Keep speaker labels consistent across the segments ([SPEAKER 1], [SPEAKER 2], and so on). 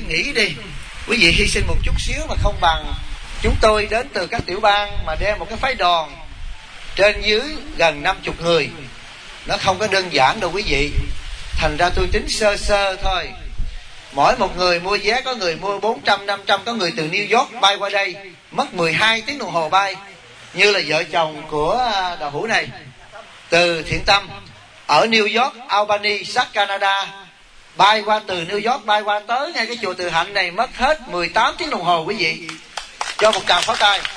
[SPEAKER 1] nghĩ đi, quý vị hy sinh một chút xíu mà không bằng chúng tôi đến từ các tiểu bang mà đem một cái phái đoàn trên dưới gần 50 người. Nó không có đơn giản đâu quý vị. Thành ra tôi tính sơ sơ thôi. Mỗi một người mua vé, có người mua 400, 500, có người từ New York bay qua đây, mất 12 tiếng đồng hồ bay. Như là vợ chồng của đạo hữu này, từ Thiện Tâm, ở New York, Albany, sát Canada, bay qua từ New York, bay qua tới ngay cái chùa Từ Hạnh này, mất hết 18 tiếng đồng hồ quý vị. Cho một tràng pháo tay.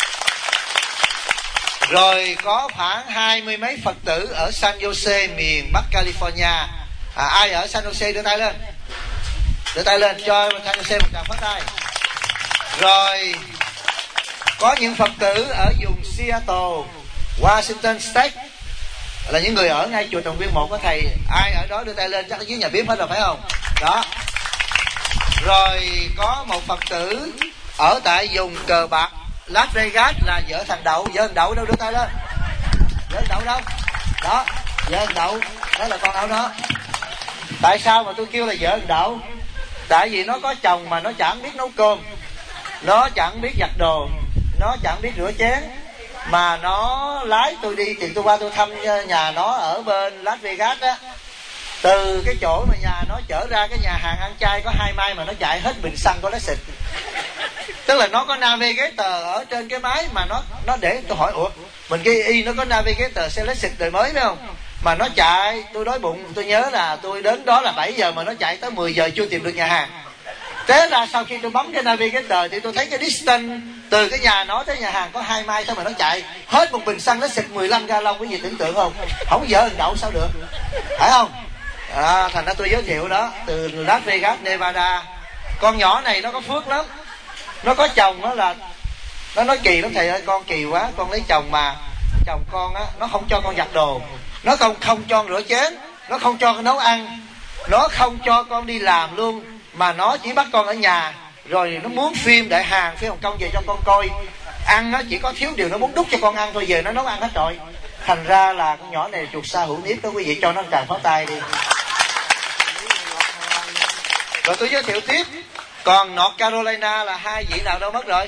[SPEAKER 1] Rồi có khoảng 20 mấy Phật tử ở San Jose, miền Bắc California. Ai ở San Jose đưa tay lên. Đưa tay lên cho San Jose một tràng pháo tay. Rồi có những Phật tử ở vùng Seattle, Washington State, là những người ở ngay chùa Tùng Viên 1 có thầy. Ai ở đó đưa tay lên, chắc ở dưới nhà bếp hết rồi phải không? Đó. Rồi có một Phật tử ở tại vùng cờ bạc Las Vegas, là vợ thằng Đậu. Vợ thằng Đậu đâu, đưa tay lên. Vợ thằng Đậu đâu? Đó, vợ thằng Đậu, đó là con Đậu đó. Tại sao mà tôi kêu là vợ thằng Đậu? Tại vì nó có chồng mà nó chẳng biết nấu cơm, nó chẳng biết giặt đồ, nó chẳng biết rửa chén, mà nó lái tôi đi thì tôi qua tôi thăm nhà nó ở bên Las Vegas á. Từ cái chỗ mà nhà nó chở ra cái nhà hàng ăn chay có 2 mai mà nó chạy hết bình xăng có lấy xịt. Tức là nó có navigator ở trên cái máy mà nó để tôi hỏi, ủa mình cái y nó có navigator sẽ lấy xịt đời mới phải không? Mà nó chạy, tôi đói bụng, tôi nhớ là tôi đến đó là 7 giờ mà nó chạy tới 10 giờ chưa tìm được nhà hàng. Thế ra sau khi tôi bấm cái navigator thì tôi thấy cái distance từ cái nhà nó tới nhà hàng có 2 mai, sao mà nó chạy hết một bình xăng, nó xịt 15 gallon. Quý vị tưởng tượng không? Không dở hình đậu sao được, phải không? Thành ra tôi giới thiệu đó, từ Las Vegas, Nevada. Con nhỏ này nó có phước lắm. Nó có chồng đó, là nó nói kỳ lắm thầy ơi, con kỳ quá, con lấy chồng mà chồng con á, nó không cho con giặt đồ, nó không cho con rửa chén, nó không cho con nấu ăn, nó không cho con đi làm luôn, mà nó chỉ bắt con ở nhà. Rồi nó muốn phim Đại Hàn, phim Hồng Kông về cho con coi. Ăn nó chỉ có thiếu điều nó muốn đút cho con ăn thôi, về nó nấu ăn hết rồi. Thành ra là con nhỏ này chuột sa hữu niếp đó quý vị, cho nó tràng pháo tay đi. Rồi tôi giới thiệu tiếp. Còn North Carolina là 2 vị nào đâu mất rồi.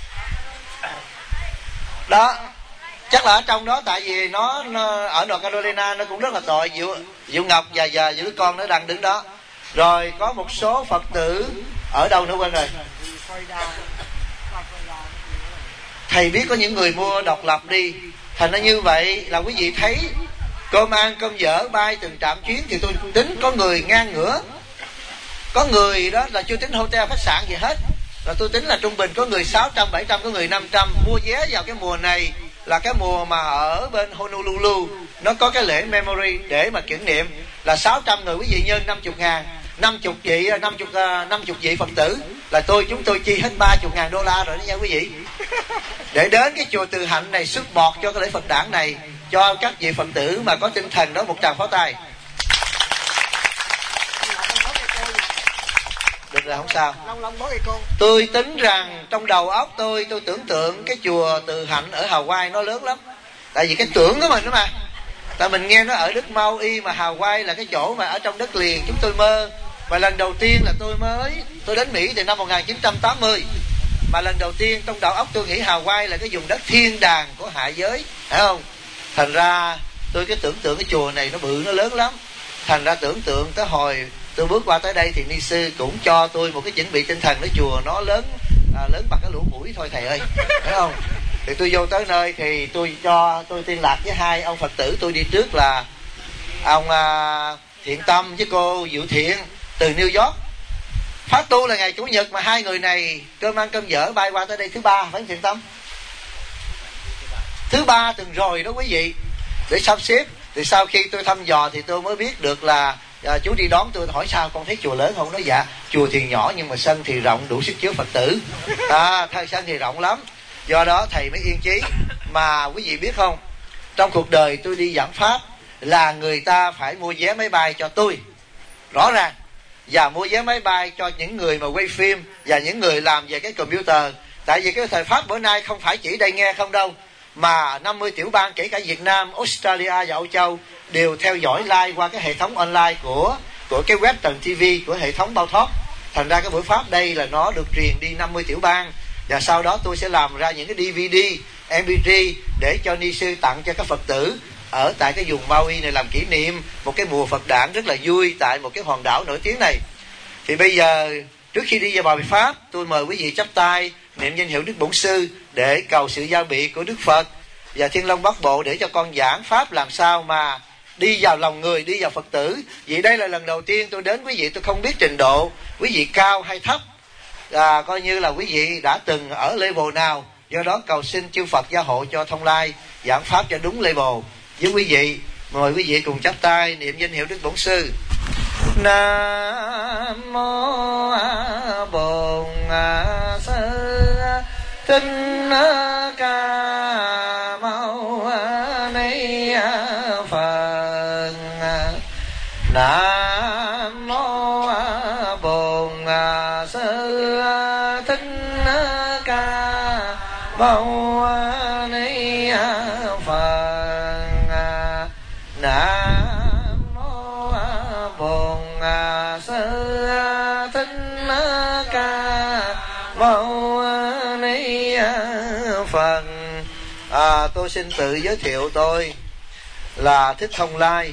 [SPEAKER 1] Đó, chắc là ở trong đó, tại vì nó ở North Carolina nó cũng rất là tội. Diệu Ngọc và những đứa con nó đang đứng đó. Rồi có một số Phật tử ở đâu nữa quên rồi. Thầy biết có những người mua độc lập đi. Thành ra như vậy là quý vị thấy cơm ăn cơm dở bay từng trạm chuyến. Thì tôi tính có người ngang ngửa, có người đó là chưa tính hotel khách sạn gì hết, là tôi tính là trung bình có người 600, 700, có người 500 mua vé vào cái mùa này, là cái mùa mà ở bên Honolulu nó có cái lễ memory để mà kỷ niệm, là 600 người quý vị nhân 50.000, 50 vị Phật tử là chúng tôi chi hết $30.000 rồi đó nha quý vị, để đến cái chùa Từ Hạnh này sức bọt cho cái lễ Phật đản này, cho các vị Phật tử mà có tinh thần đó một tràng pháo tay. Được rồi, không sao. Tôi tính rằng trong đầu óc tôi tưởng tượng cái chùa Từ Hạnh ở Hawaii nó lớn lắm. Tại vì cái tưởng của mình đó mà. Tại mình nghe nó ở đất Maui, mà Hawaii là cái chỗ mà ở trong đất liền chúng tôi mơ. Và lần đầu tiên là tôi đến Mỹ từ năm 1980. Mà lần đầu tiên trong đầu óc tôi nghĩ Hawaii là cái vùng đất thiên đàng của hạ giới, phải không? Thành ra tôi cái tưởng tượng cái chùa này nó bự, nó lớn lắm. Thành ra tưởng tượng tới hồi tôi bước qua tới đây thì ni sư cũng cho tôi một cái chuẩn bị tinh thần, cái chùa nó lớn bằng cái lỗ mũi thôi thầy ơi, phải không? Thì tôi vô tới nơi thì tôi liên lạc với 2 ông Phật tử tôi đi trước, là ông Thiện Tâm với cô Diệu Thiện từ New York. Phát tu là ngày Chủ nhật, mà 2 người này cơm ăn cơm dở bay qua tới đây thứ 3, phải không Thiện Tâm? Thứ 3 tuần rồi đó quý vị, để sắp xếp. Thì sau khi tôi thăm dò thì tôi mới biết được là chú đi đón tôi hỏi sao con thấy chùa lớn không? Nói dạ chùa thì nhỏ nhưng mà sân thì rộng, đủ sức chứa Phật tử. Sân thì rộng lắm, do đó thầy mới yên chí. Mà quý vị biết không, trong cuộc đời tôi đi giảng pháp là người ta phải mua vé máy bay cho tôi, rõ ràng, và mua vé máy bay cho những người mà quay phim và những người làm về cái computer. Tại vì cái thời pháp bữa nay không phải chỉ đây nghe không đâu, mà 50 tiểu bang kể cả Việt Nam, Australia và Âu Châu đều theo dõi live qua cái hệ thống online của cái web Trần TV, của hệ thống Bao Thoát. Thành ra cái buổi pháp đây là nó được truyền đi 50 tiểu bang, và sau đó tôi sẽ làm ra những cái DVD, MP3 để cho ni sư tặng cho các Phật tử ở tại cái vùng Maui này, làm kỷ niệm một cái mùa Phật đản rất là vui tại một cái hòn đảo nổi tiếng này. Thì bây giờ trước khi đi vào bài pháp, tôi mời quý vị chắp tay niệm danh hiệu Đức Bổn Sư để cầu sự giao bị của Đức Phật và Thiên Long Bát Bộ để cho con giảng pháp làm sao mà đi vào lòng người, đi vào Phật tử. Vì đây là lần đầu tiên tôi đến quý vị, tôi không biết trình độ quý vị cao hay thấp, coi như là quý vị đã từng ở level nào. Do đó cầu xin chư Phật gia hộ cho Thông Lai giảng pháp cho đúng level với quý vị. Mời quý vị cùng chắp tay niệm danh hiệu Đức Bổn Sư. Nam mô Bổn Sư Thích Ca Mâu Ni Phật. Nam mô Bổn Sư Thích Ca Mâu Ni Phật. Nam mô Bổn Sư Thích Ca Mâu Ni Phật. Tôi xin tự giới thiệu, tôi là Thích Thông Lai.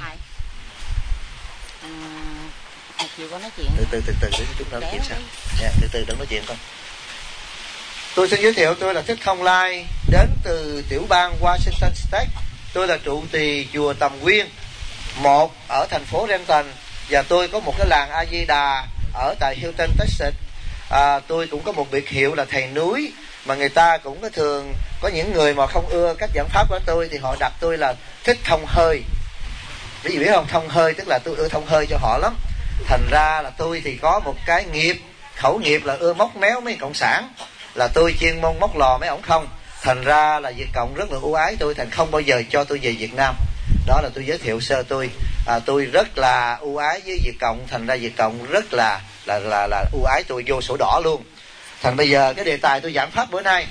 [SPEAKER 1] Từ từ chúng ta nói chuyện sao? Từ đừng nói chuyện con. Tôi xin giới thiệu, tôi là Thích Thông Lai, đến từ tiểu bang Washington State. Tôi là trụ trì chùa Tầm Nguyên 1 ở thành phố Renton, và tôi có một cái làng A Di Đà ở tại Houston, Texas. Tôi cũng có một biệt hiệu là thầy núi, mà người ta cũng có thường có những người mà không ưa cách giảng pháp của tôi thì họ đặt tôi là Thích Thông Hơi. Quý vị biết không, thông hơi tức là tôi ưa thông hơi cho họ lắm. Thành ra là tôi thì có một cái nghiệp, khẩu nghiệp là ưa móc méo mấy cộng sản, là tôi chuyên môn móc lò mấy ổng không. Thành ra là Việt Cộng rất là ưu ái tôi, thành không bao giờ cho tôi về Việt Nam. Đó là tôi giới thiệu sơ tôi. Tôi rất là ưu ái với Việt Cộng, thành ra Việt Cộng rất là ưu ái tôi vô sổ đỏ luôn. Thành bây giờ cái đề tài tôi giảng pháp bữa nay,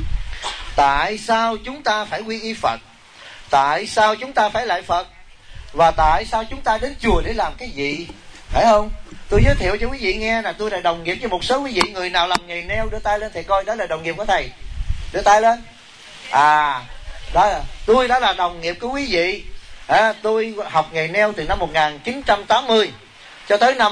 [SPEAKER 1] tại sao chúng ta phải quy y Phật, tại sao chúng ta phải lại Phật, và tại sao chúng ta đến chùa để làm cái gì, phải không? Tôi giới thiệu cho quý vị nghe là tôi là đồng nghiệp với một số quý vị. Người nào làm nghề nail đưa tay lên thầy coi, đó là đồng nghiệp của thầy. Đưa tay lên. Đó là tôi đã là đồng nghiệp của quý vị. Tôi học nghề nail từ năm 1980 cho tới năm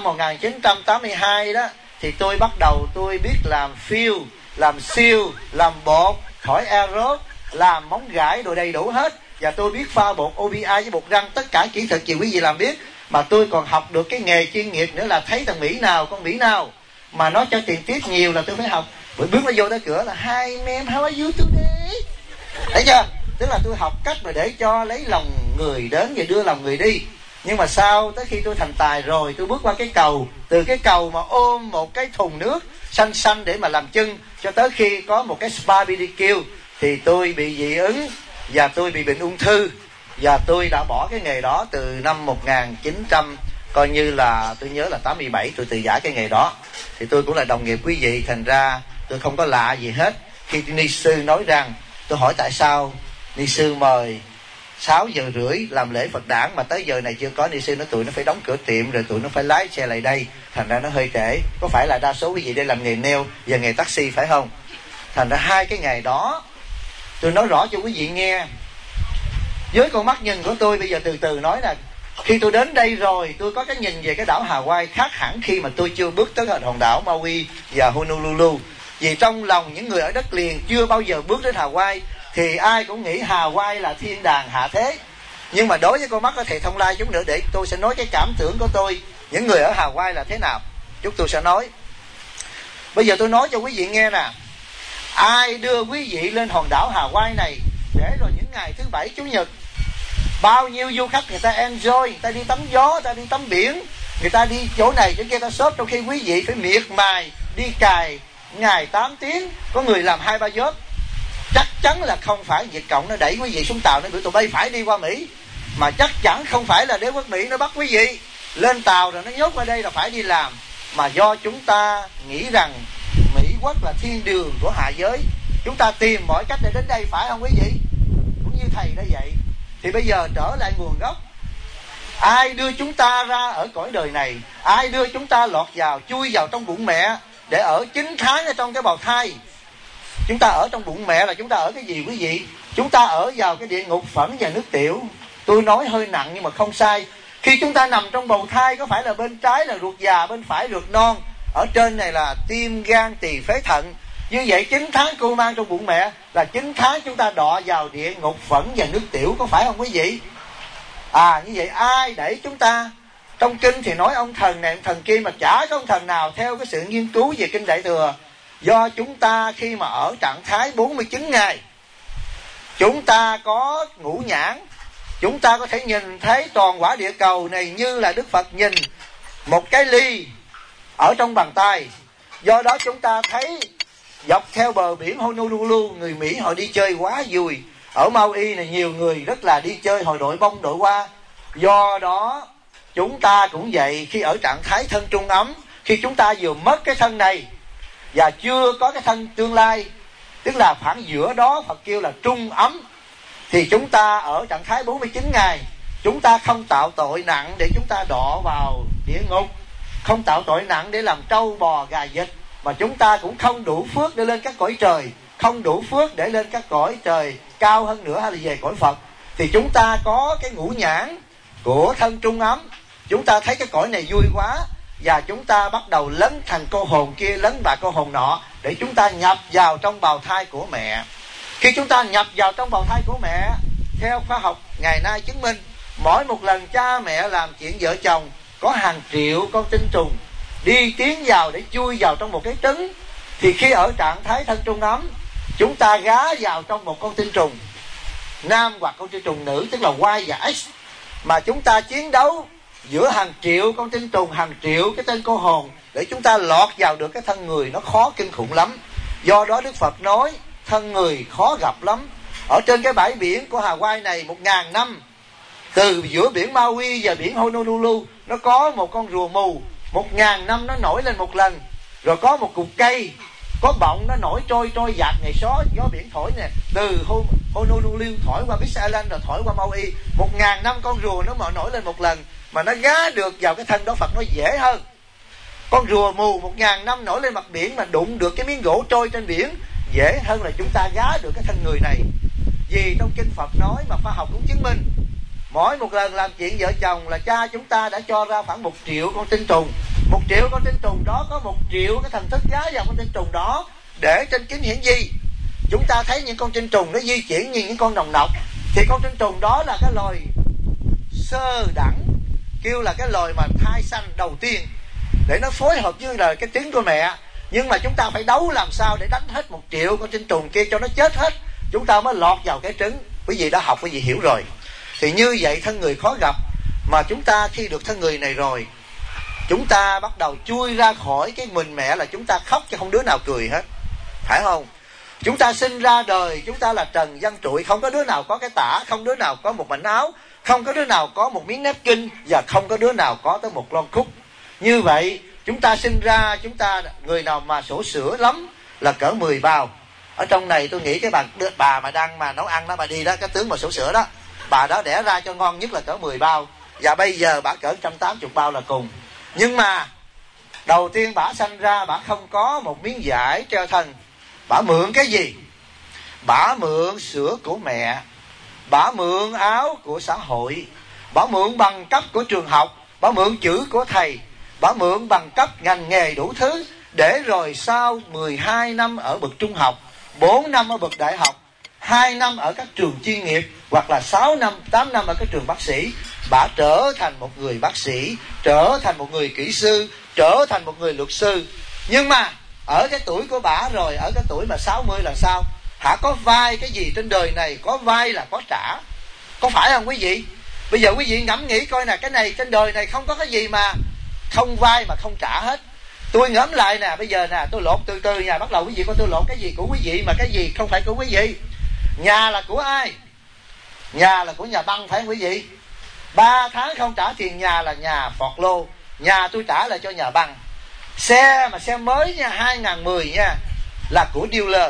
[SPEAKER 1] 1982 đó, thì tôi bắt đầu tôi biết làm fill, làm seal, làm bột khỏi aero, làm móng gãi đồ đầy đủ hết. Và tôi biết pha bột OBI với bột răng, tất cả kỹ thuật gì quý vị làm biết. Mà tôi còn học được cái nghề chuyên nghiệp nữa là thấy thằng Mỹ nào, con Mỹ nào mà nó cho tiền tiếp nhiều là tôi phải học. Bởi bước nó vô tới cửa là hi ma'am, how are you today? Thấy chưa? Tức là tôi học cách mà để cho lấy lòng người đến và đưa lòng người đi. Nhưng mà sau tới khi tôi thành tài rồi, tôi bước qua cái cầu, từ cái cầu mà ôm một cái thùng nước xanh xanh để mà làm chân, cho tới khi có một cái spa BBQ thì tôi bị dị ứng và tôi bị bệnh ung thư. Và tôi đã bỏ cái nghề đó từ năm 1900, coi như là tôi nhớ là 87, tôi từ giã cái nghề đó. Thì tôi cũng là đồng nghiệp quý vị, thành ra tôi không có lạ gì hết. Khi ni sư nói rằng, tôi hỏi tại sao ni sư mời 6 giờ rưỡi làm lễ Phật đản mà tới giờ này chưa có. Ni sư nói tụi nó phải đóng cửa tiệm rồi tụi nó phải lái xe lại đây, thành ra nó hơi trễ. Có phải là đa số quý vị đây làm nghề nail và nghề taxi phải không? Thành ra hai cái nghề đó tôi nói rõ cho quý vị nghe. Với con mắt nhìn của tôi bây giờ từ từ nói là khi tôi đến đây rồi, tôi có cái nhìn về cái đảo Hawaii khác hẳn khi mà tôi chưa bước tới hòn đảo Maui và Honolulu. Vì trong lòng những người ở đất liền chưa bao giờ bước đến Hawaii thì ai cũng nghĩ Hawaii là thiên đàng hạ thế. Nhưng mà đối với con mắt của thầy Thông Lai chút nữa, để tôi sẽ nói cái cảm tưởng của tôi, những người ở Hawaii là thế nào, chút tôi sẽ nói. Bây giờ tôi nói cho quý vị nghe nè, ai đưa quý vị lên hòn đảo Hawaii này để rồi những ngày thứ Bảy Chủ nhật, bao nhiêu du khách người ta enjoy, người ta đi tắm gió, người ta đi tắm biển, người ta đi chỗ này chỗ kia ta shop, trong khi quý vị phải miệt mài đi cài ngày 8 tiếng, có người làm 2-3 job. Chắc chắn là không phải Việt Cộng nó đẩy quý vị xuống tàu nó biểu tụi bay phải đi qua Mỹ, mà chắc chắn không phải là đế quốc Mỹ nó bắt quý vị lên tàu rồi nó nhốt qua đây là phải đi làm, mà do chúng ta nghĩ rằng Mỹ quốc là thiên đường của hạ giới, chúng ta tìm mọi cách để đến đây, phải không quý vị? Cũng như thầy đã vậy. Thì bây giờ trở lại nguồn gốc, Ai đưa chúng ta ra ở cõi đời này? Ai đưa chúng ta lọt vào, chui vào trong bụng mẹ để ở 9 tháng ở trong cái bào thai? Chúng ta ở trong bụng mẹ là chúng ta ở cái gì quý vị? Chúng ta ở vào cái địa ngục phẫn và nước tiểu. Tôi nói hơi nặng nhưng mà không sai. Khi chúng ta nằm trong bào thai, có phải là bên trái là ruột già, bên phải ruột non, ở trên này là tim, gan, tỳ, phế, thận. Như vậy 9 tháng cô mang trong bụng mẹ là 9 tháng chúng ta đọa vào địa ngục phẫn và nước tiểu, có phải không quý vị? Như vậy ai đẩy chúng ta? Trong kinh thì nói ông thần này ông thần kia, mà chả có ông thần nào theo cái sự nghiên cứu về kinh Đại Thừa. Do chúng ta khi mà ở trạng thái 49 ngày, chúng ta có ngũ nhãn, chúng ta có thể nhìn thấy toàn quả địa cầu này như là Đức Phật nhìn một cái ly ở trong bàn tay. Do đó chúng ta thấy dọc theo bờ biển Honolulu, người Mỹ họ đi chơi quá vui. Ở Maui này nhiều người rất là đi chơi, hồi đội bông đội hoa. Do đó chúng ta cũng vậy, khi ở trạng thái thân trung ấm, khi chúng ta vừa mất cái thân này và chưa có cái thân tương lai, tức là khoảng giữa đó Phật kêu là trung ấm, thì chúng ta ở trạng thái 49 ngày, chúng ta không tạo tội nặng để chúng ta đọa vào địa ngục, không tạo tội nặng để làm trâu bò gà vịt, mà chúng ta cũng không đủ phước để lên các cõi trời, không đủ phước để lên các cõi trời cao hơn nữa hay là về cõi Phật. Thì chúng ta có cái ngũ nhãn của thân trung ấm, chúng ta thấy cái cõi này vui quá, và chúng ta bắt đầu lấn thành cô hồn kia, lấn bà cô hồn nọ, để chúng ta nhập vào trong bào thai của mẹ. Khi chúng ta nhập vào trong bào thai của mẹ, theo khoa học ngày nay chứng minh, mỗi một lần cha mẹ làm chuyện vợ chồng, có hàng triệu con tinh trùng đi tiến vào để chui vào trong một cái trứng. Thì khi ở trạng thái thân trung ấm, chúng ta gá vào trong một con tinh trùng nam hoặc con tinh trùng nữ, tức là Y và X, mà chúng ta chiến đấu giữa hàng triệu con tinh trùng, hàng triệu cái tên cô hồn, để chúng ta lọt vào được cái thân người. Nó khó kinh khủng lắm. Do đó Đức Phật nói thân người khó gặp lắm. Ở trên cái bãi biển của Hawaii này 1000 năm, từ giữa biển Maui và biển Honolulu, nó có một con rùa mù. 1000 năm nó nổi lên một lần. Rồi có một cục cây, có bọng nó nổi trôi dạt ngày gió biển thổi nè, từ Honolulu thổi qua Big Island rồi thổi qua Maui. 1000 năm con rùa nó mà nổi lên một lần, mà nó gá được vào cái thân đó Phật nó dễ hơn. Con rùa mù 1000 năm nổi lên mặt biển mà đụng được cái miếng gỗ trôi trên biển dễ hơn là chúng ta gá được cái thân người này. Vì trong kinh Phật nói mà khoa học cũng chứng minh, mỗi một lần làm chuyện vợ chồng là cha chúng ta đã cho ra khoảng 1 triệu con tinh trùng. 1 triệu con tinh trùng đó có 1 triệu cái thần thức gá vào con tinh trùng đó. Để trên kính hiển vi chúng ta thấy những con tinh trùng nó di chuyển như những con đồng nọc, thì con tinh trùng đó là cái loài sơ đẳng, kêu là cái loài mà thai sanh đầu tiên, để nó phối hợp với là cái trứng của mẹ. Nhưng mà chúng ta phải đấu làm sao để đánh hết 1 triệu con tinh trùng kia cho nó chết hết, chúng ta mới lọt vào cái trứng. Quý vị đã học, quý vị hiểu rồi. Thì như vậy thân người khó gặp, mà chúng ta khi được thân người này rồi, chúng ta bắt đầu chui ra khỏi cái mình mẹ là chúng ta khóc chứ không đứa nào cười hết, phải không? Chúng ta sinh ra đời, chúng ta là trần gian trụi, không có đứa nào có cái tả, không đứa nào có một mảnh áo, không có đứa nào có một miếng nếp kinh, và không có đứa nào có tới một lon khúc. Như vậy chúng ta sinh ra, chúng ta người nào mà sổ sữa lắm là cỡ 10 bao. Ở trong này tôi nghĩ cái bà mà đang mà nấu ăn đó, bà đi đó, cái tướng mà sổ sữa đó, bà đó đẻ ra cho ngon nhất là cỡ 10 bao, và bây giờ bà cỡ 180 bao là cùng. Nhưng mà đầu tiên bà sanh ra, bà không có một miếng vải treo thân. Bà mượn cái gì? Bà mượn sữa của mẹ, bà mượn áo của xã hội, bà mượn bằng cấp của trường học, bà mượn chữ của thầy, bà mượn bằng cấp ngành nghề đủ thứ, để rồi sau 12 năm ở bậc trung học, 4 năm ở bậc đại học, 2 năm ở các trường chuyên nghiệp, hoặc là 6 năm, 8 năm ở các trường bác sĩ, bà trở thành một người bác sĩ, trở thành một người kỹ sư, trở thành một người luật sư. Nhưng mà ở cái tuổi của bà rồi, ở cái tuổi mà 60 là sao? Hả, có vay cái gì trên đời này, có vay là có trả, có phải không quý vị? Bây giờ quý vị ngẫm nghĩ coi nè, cái này trên đời này không có cái gì mà không vay mà không trả hết. Tôi ngẫm lại nè, bây giờ nè, tôi lột từ từ nha, bắt đầu quý vị coi tôi lột cái gì của quý vị mà cái gì không phải của quý vị. Nhà là của ai? Nhà là của nhà băng, phải không quý vị? 3 tháng không trả tiền nhà là nhà phọt lô, nhà tôi trả lại cho nhà băng. Xe mà xe mới nha, 2010 nha, là của dealer.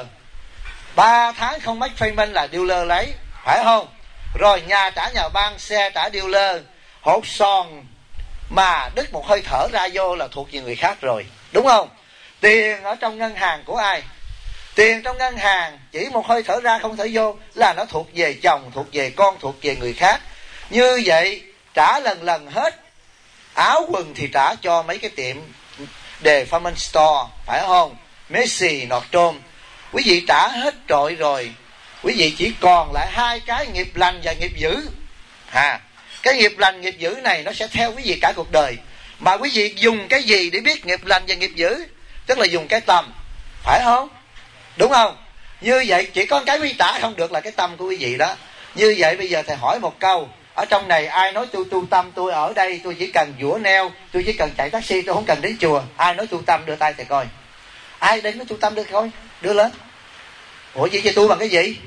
[SPEAKER 1] 3 tháng không make payment là dealer lấy, phải không? Rồi nhà trả nhà băng, xe trả dealer. hột sòn mà đứt một hơi thở ra vô là thuộc về người khác rồi, đúng không? Tiền ở trong ngân hàng của ai? Tiền trong ngân hàng chỉ một hơi thở ra không thở vô là nó thuộc về chồng, thuộc về con, thuộc về người khác. Như vậy trả lần lần hết. Áo quần thì trả cho mấy cái tiệm department store, phải không? Messi, Nordstrom. Quý vị trả hết trội rồi, quý vị chỉ còn lại hai cái nghiệp lành và nghiệp dữ. Cái nghiệp lành nghiệp dữ này nó sẽ theo quý vị cả cuộc đời. Mà quý vị dùng cái gì để biết nghiệp lành và nghiệp dữ? Tức là dùng cái tâm, phải không? Đúng không? Như vậy chỉ có cái quý trả không được là cái tâm của quý vị đó. Như vậy bây giờ thầy hỏi một câu, ở trong này ai nói tôi tu tâm, tôi ở đây tôi chỉ cần vũa neo, tôi chỉ cần chạy taxi, tôi không cần đến chùa? Ai nói tu tâm đưa tay thầy coi. Ai đến nói tu tâm đưa coi, đưa lên. Ủa vậy tu bằng cái gì?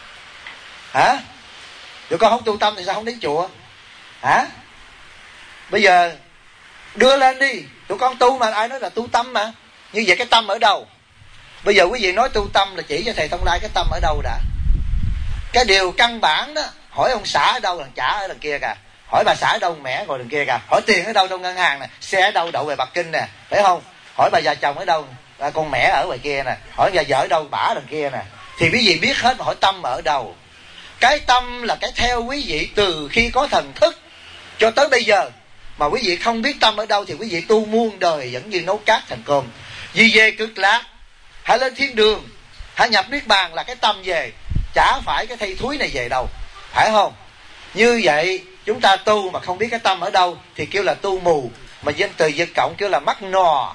[SPEAKER 1] Hả? Tụi con không tu tâm thì sao không đến chùa? Hả? Bây giờ đưa lên đi, tụi con tu mà, ai nói là tu tâm mà. Như vậy cái tâm ở đâu? Bây giờ quý vị nói tu tâm là chỉ cho thầy Thông Lai cái tâm ở đâu đã. Cái điều căn bản đó, hỏi ông xã ở đâu, thằng chả ở đằng kia kìa. Hỏi bà xã ở đâu, mẹ ngồi đằng kia kìa. Hỏi tiền ở đâu trong ngân hàng nè, xe ở đâu đậu về Bắc Kinh nè, phải không? Hỏi bà già chồng ở đâu, con mẹ ở ngoài kia nè. Hỏi nhà vợ ở đâu, bả ở đằng kia nè. Thì quý vị biết hết mà hỏi tâm ở đâu. Cái tâm là cái theo quý vị từ khi có thần thức cho tới bây giờ. Mà quý vị không biết tâm ở đâu thì quý vị tu muôn đời vẫn như nấu cát thành cơm. Vì về cực lạc, hãy lên thiên đường, hãy nhập niết bàn là cái tâm về, chả phải cái thây thúi này về đâu, phải không? Như vậy chúng ta tu mà không biết cái tâm ở đâu thì kêu là tu mù. Mà danh từ Việt Cộng kêu là mắt nò.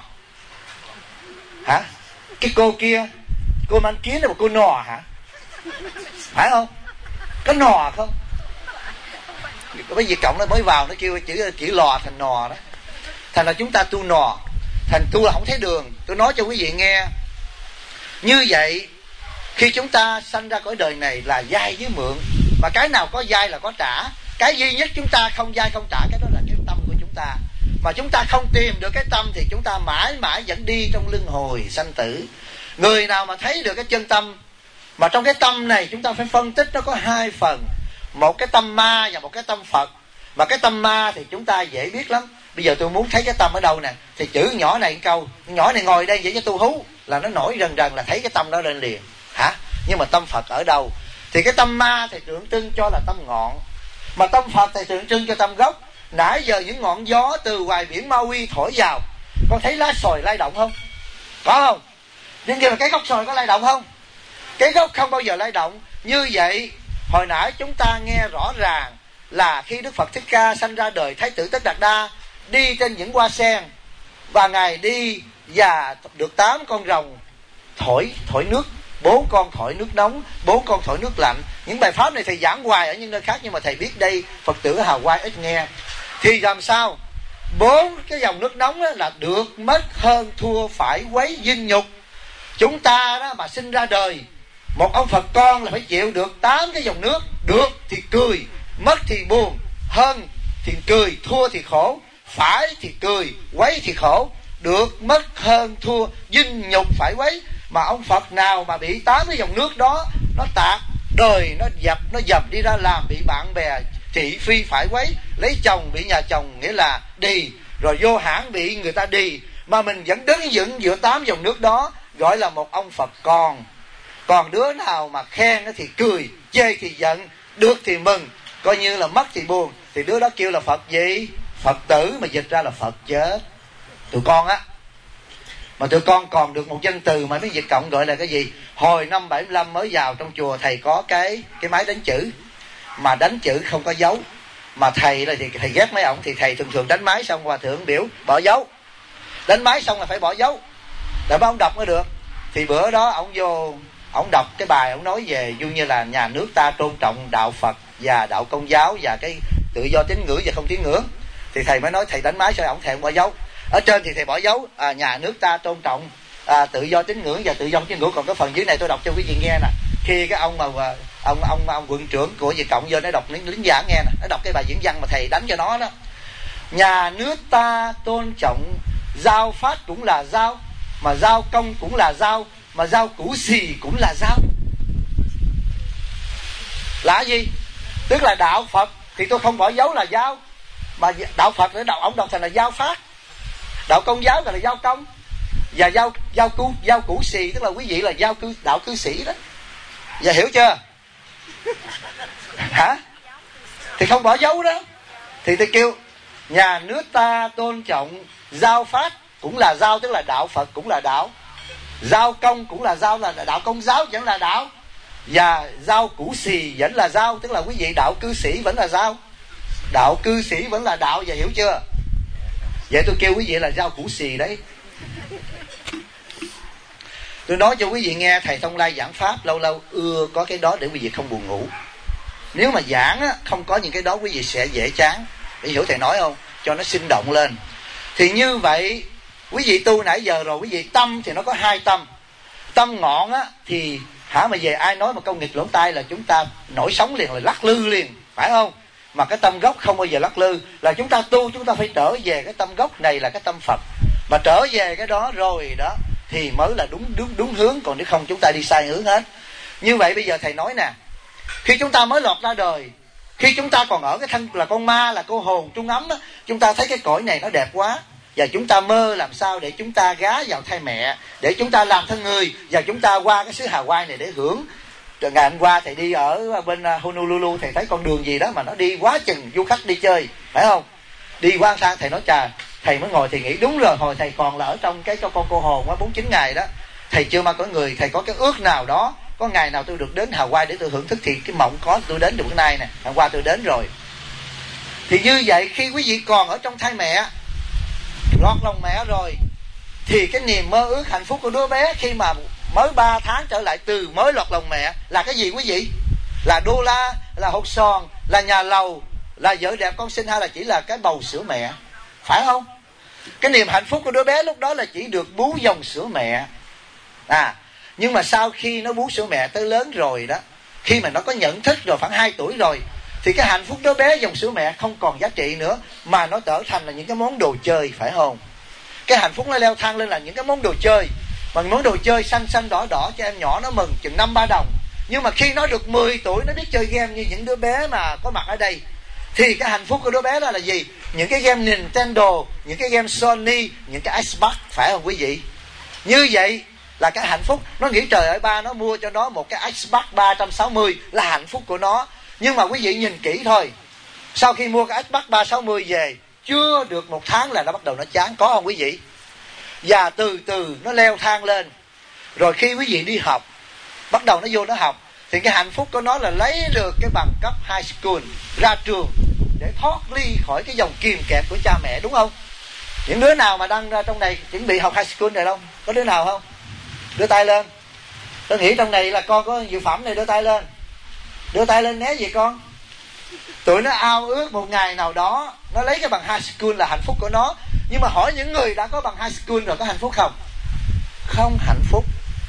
[SPEAKER 1] Hả? Cái cô kia, cô mang kiến là một cô nò hả? Phải không? Có nò không? Cái Việt Cộng nó mới vào nó kêu chỉ lò thành nò đó. Thành là chúng ta tu nò, thành tu là không thấy đường. Tôi nói cho quý vị nghe. Như vậy khi chúng ta sanh ra cõi đời này là vay với mượn. Mà cái nào có vay là có trả. Cái duy nhất chúng ta không vay không trả, cái đó là cái tâm của chúng ta. Mà chúng ta không tìm được cái tâm thì chúng ta mãi mãi vẫn đi trong luân hồi sanh tử. Người nào mà thấy được cái chân tâm, mà trong cái tâm này chúng ta phải phân tích nó có hai phần. Một cái tâm ma và một cái tâm Phật. Mà cái tâm ma thì chúng ta dễ biết lắm. Bây giờ tôi muốn thấy cái tâm ở đâu nè, thì chữ nhỏ này câu, nhỏ này ngồi đây vậy cho tôi hú là nó nổi rần rần là thấy cái tâm đó lên liền. Hả? Nhưng mà tâm Phật ở đâu? Thì cái tâm ma thì tượng trưng cho là tâm ngọn, mà tâm Phật thì tượng trưng cho tâm gốc. Nãy giờ những ngọn gió từ ngoài biển Ma Uy thổi vào, con thấy lá sồi lay động không? Có không? Nhưng mà cái gốc sồi có lay động không? Cái gốc không bao giờ lay động. Như vậy hồi nãy chúng ta nghe rõ ràng là khi Đức Phật Thích Ca sanh ra đời, Thái tử Tất Đạt Đa đi trên những hoa sen, và Ngài đi và được 8 con rồng thổi nước, 4 con thổi nước nóng, 4 con thổi nước lạnh. Những bài pháp này thầy giảng hoài ở những nơi khác, nhưng mà thầy biết đây Phật tử Hào Quang ít nghe. Thì làm sao? 4 cái dòng nước nóng đó là được, mất, hơn, thua, phải, quấy, dinh nhục. Chúng ta đó mà sinh ra đời, một ông Phật con là phải chịu được 8 cái dòng nước. Được thì cười, mất thì buồn, hơn thì cười, thua thì khổ, phải thì cười, quấy thì khổ. Được, mất, hơn, thua, dinh nhục, phải, quấy. Mà ông Phật nào mà bị 8 cái dòng nước đó nó tạt đời, nó dập đi ra làm, bị bạn bè thị phi phải quấy, lấy chồng bị nhà chồng nghĩa là đì, rồi vô hãng bị người ta đì, mà mình vẫn đứng vững giữa 8 dòng nước đó, gọi là một ông Phật con. Còn đứa nào mà khen thì cười, chê thì giận, được thì mừng, coi như là mất thì buồn, thì đứa đó kêu là Phật gì? Phật tử, mà dịch ra là Phật chết. Tụi con á, mà tụi con còn được một danh từ mà mấy Việt Cộng gọi là cái gì? Hồi năm 75 mới vào trong chùa thầy có cái máy đánh chữ, mà đánh chữ không có dấu. Mà thầy là thì thầy ghét mấy ông, thì thầy thường thường đánh máy xong hòa thượng biểu bỏ dấu. Đánh máy xong là phải bỏ dấu để mà ông đọc mới được. Thì bữa đó ông vô, ông đọc cái bài, ông nói về dụ như là nhà nước ta tôn trọng đạo Phật và đạo Công giáo và cái tự do tín ngưỡng và không tín ngưỡng. Thì thầy mới nói thầy đánh máy sao ông thèm bỏ dấu. Ở trên thì thầy bỏ dấu nhà nước ta tôn trọng tự do tín ngưỡng và tự do tín ngưỡng. Còn cái phần dưới này tôi đọc cho quý vị nghe nè. Khi cái ông mà ông quận trưởng của Việt Cộng vô nó đọc lính giảng nghe nè, nó đọc cái bài diễn văn mà thầy đánh cho nó đó. Nhà nước ta tôn trọng giao phát cũng là giao, mà giao công cũng là giao, mà giao củ xì cũng là giao. Là gì? Tức là đạo Phật thì tôi không bỏ dấu là giao, Mà đạo Phật để ông đọc thành là giao phát. Đạo Công giáo gọi là giao công. Và giao củ xì tức là quý vị là đạo cư sĩ đó. Giờ hiểu chưa? Hả? Thì không bỏ dấu đó. Thì tôi kêu nhà nước ta tôn trọng giao phát cũng là giao, tức là đạo Phật cũng là đạo. Giao công cũng là giao, là đạo Công giáo vẫn là đạo. Và giao củ xì vẫn là giao, tức là quý vị đạo cư sĩ vẫn là giao. Đạo cư sĩ vẫn là đạo, giờ hiểu chưa? Vậy tôi kêu quý vị là giao củ xì đấy. Tôi nói cho quý vị nghe, thầy Thông Lai giảng pháp lâu lâu ưa có cái đó để quý vị không buồn ngủ. Nếu mà giảng á, không có những cái đó quý vị sẽ dễ chán. Để hiểu thầy nói không? Cho nó sinh động lên. Thì như vậy quý vị tu nãy giờ rồi, quý vị tâm thì nó có hai tâm. Tâm ngọn á thì hả mà về ai nói mà câu nghịch lỗ tai là chúng ta nổi sóng liền, là lắc lư liền, phải không? Mà cái tâm gốc không bao giờ lắc lư. Là chúng ta tu, chúng ta phải trở về cái tâm gốc này là cái tâm Phật. Mà trở về cái đó rồi đó thì mới là đúng hướng. Còn nếu không chúng ta đi sai hướng hết. Như vậy bây giờ thầy nói nè, khi chúng ta mới lọt ra đời, khi chúng ta còn ở cái thân là con ma, là cô hồn trung ấm á, chúng ta thấy cái cõi này nó đẹp quá, và chúng ta mơ làm sao để chúng ta gá vào thai mẹ, để chúng ta làm thân người, và chúng ta qua cái xứ Hà Quai này để hưởng. Rồi ngày hôm qua thầy đi ở bên Honolulu, thầy thấy con đường gì đó mà nó đi quá chừng du khách đi chơi, phải không? Đi qua sang thầy nói chà, thầy mới ngồi thầy nghĩ đúng rồi, hồi thầy còn là ở trong cái con cô hồn quá 49 ngày đó, thầy chưa mang có người, thầy có cái ước nào đó, có ngày nào tôi được đến Hawaii để tôi hưởng thức, thì cái mộng có tôi đến được bữa nay nè, hôm qua tôi đến rồi. Thì như vậy khi quý vị còn ở trong thai mẹ, lọt lòng mẹ rồi, thì cái niềm mơ ước hạnh phúc của đứa bé khi mà mới 3 tháng trở lại từ mới lọt lòng mẹ là cái gì quý vị? Là đô la, là hột sòn, là nhà lầu, là vợ đẹp con sinh, hay là chỉ là cái bầu sữa mẹ? Phải không? Cái niềm hạnh phúc của đứa bé lúc đó là chỉ được bú dòng sữa mẹ. Nhưng mà sau khi nó bú sữa mẹ tới lớn rồi đó, khi mà nó có nhận thức rồi, khoảng 2 tuổi rồi, thì cái hạnh phúc đứa bé dòng sữa mẹ không còn giá trị nữa, mà nó trở thành là những cái món đồ chơi, phải không? Cái hạnh phúc nó leo thang lên là những cái món đồ chơi. Mà món đồ chơi xanh xanh đỏ đỏ cho em nhỏ nó mừng chừng 5-3 đồng. Nhưng mà khi nó được 10 tuổi nó biết chơi game như những đứa bé mà có mặt ở đây, thì cái hạnh phúc của đứa bé đó là gì? Những cái game Nintendo, những cái game Sony, những cái Xbox, phải không quý vị? Như vậy là cái hạnh phúc. Nó nghĩ trời ơi, ba nó mua cho nó một cái Xbox 360 là hạnh phúc của nó. Nhưng mà quý vị nhìn kỹ thôi, sau khi mua cái Xbox 360 về, chưa được 1 tháng là nó bắt đầu nó chán, có không quý vị? Và từ từ nó leo thang lên. Rồi khi quý vị đi học, bắt đầu nó vô nó học, thì cái hạnh phúc của nó là lấy được cái bằng cấp high school, ra trường, để thoát ly khỏi cái dòng kìm kẹp của cha mẹ, đúng không? Những đứa nào mà đang ra trong này chuẩn bị học high school này không? Có đứa nào không? Đưa tay lên. Tôi nghĩ trong này là con có dự phẩm này, đưa tay lên. Đưa tay lên né gì con? Tụi nó ao ước một ngày nào đó nó lấy cái bằng high school là hạnh phúc của nó. Nhưng mà hỏi những người đã có bằng high school rồi có hạnh phúc không? Không hạnh phúc.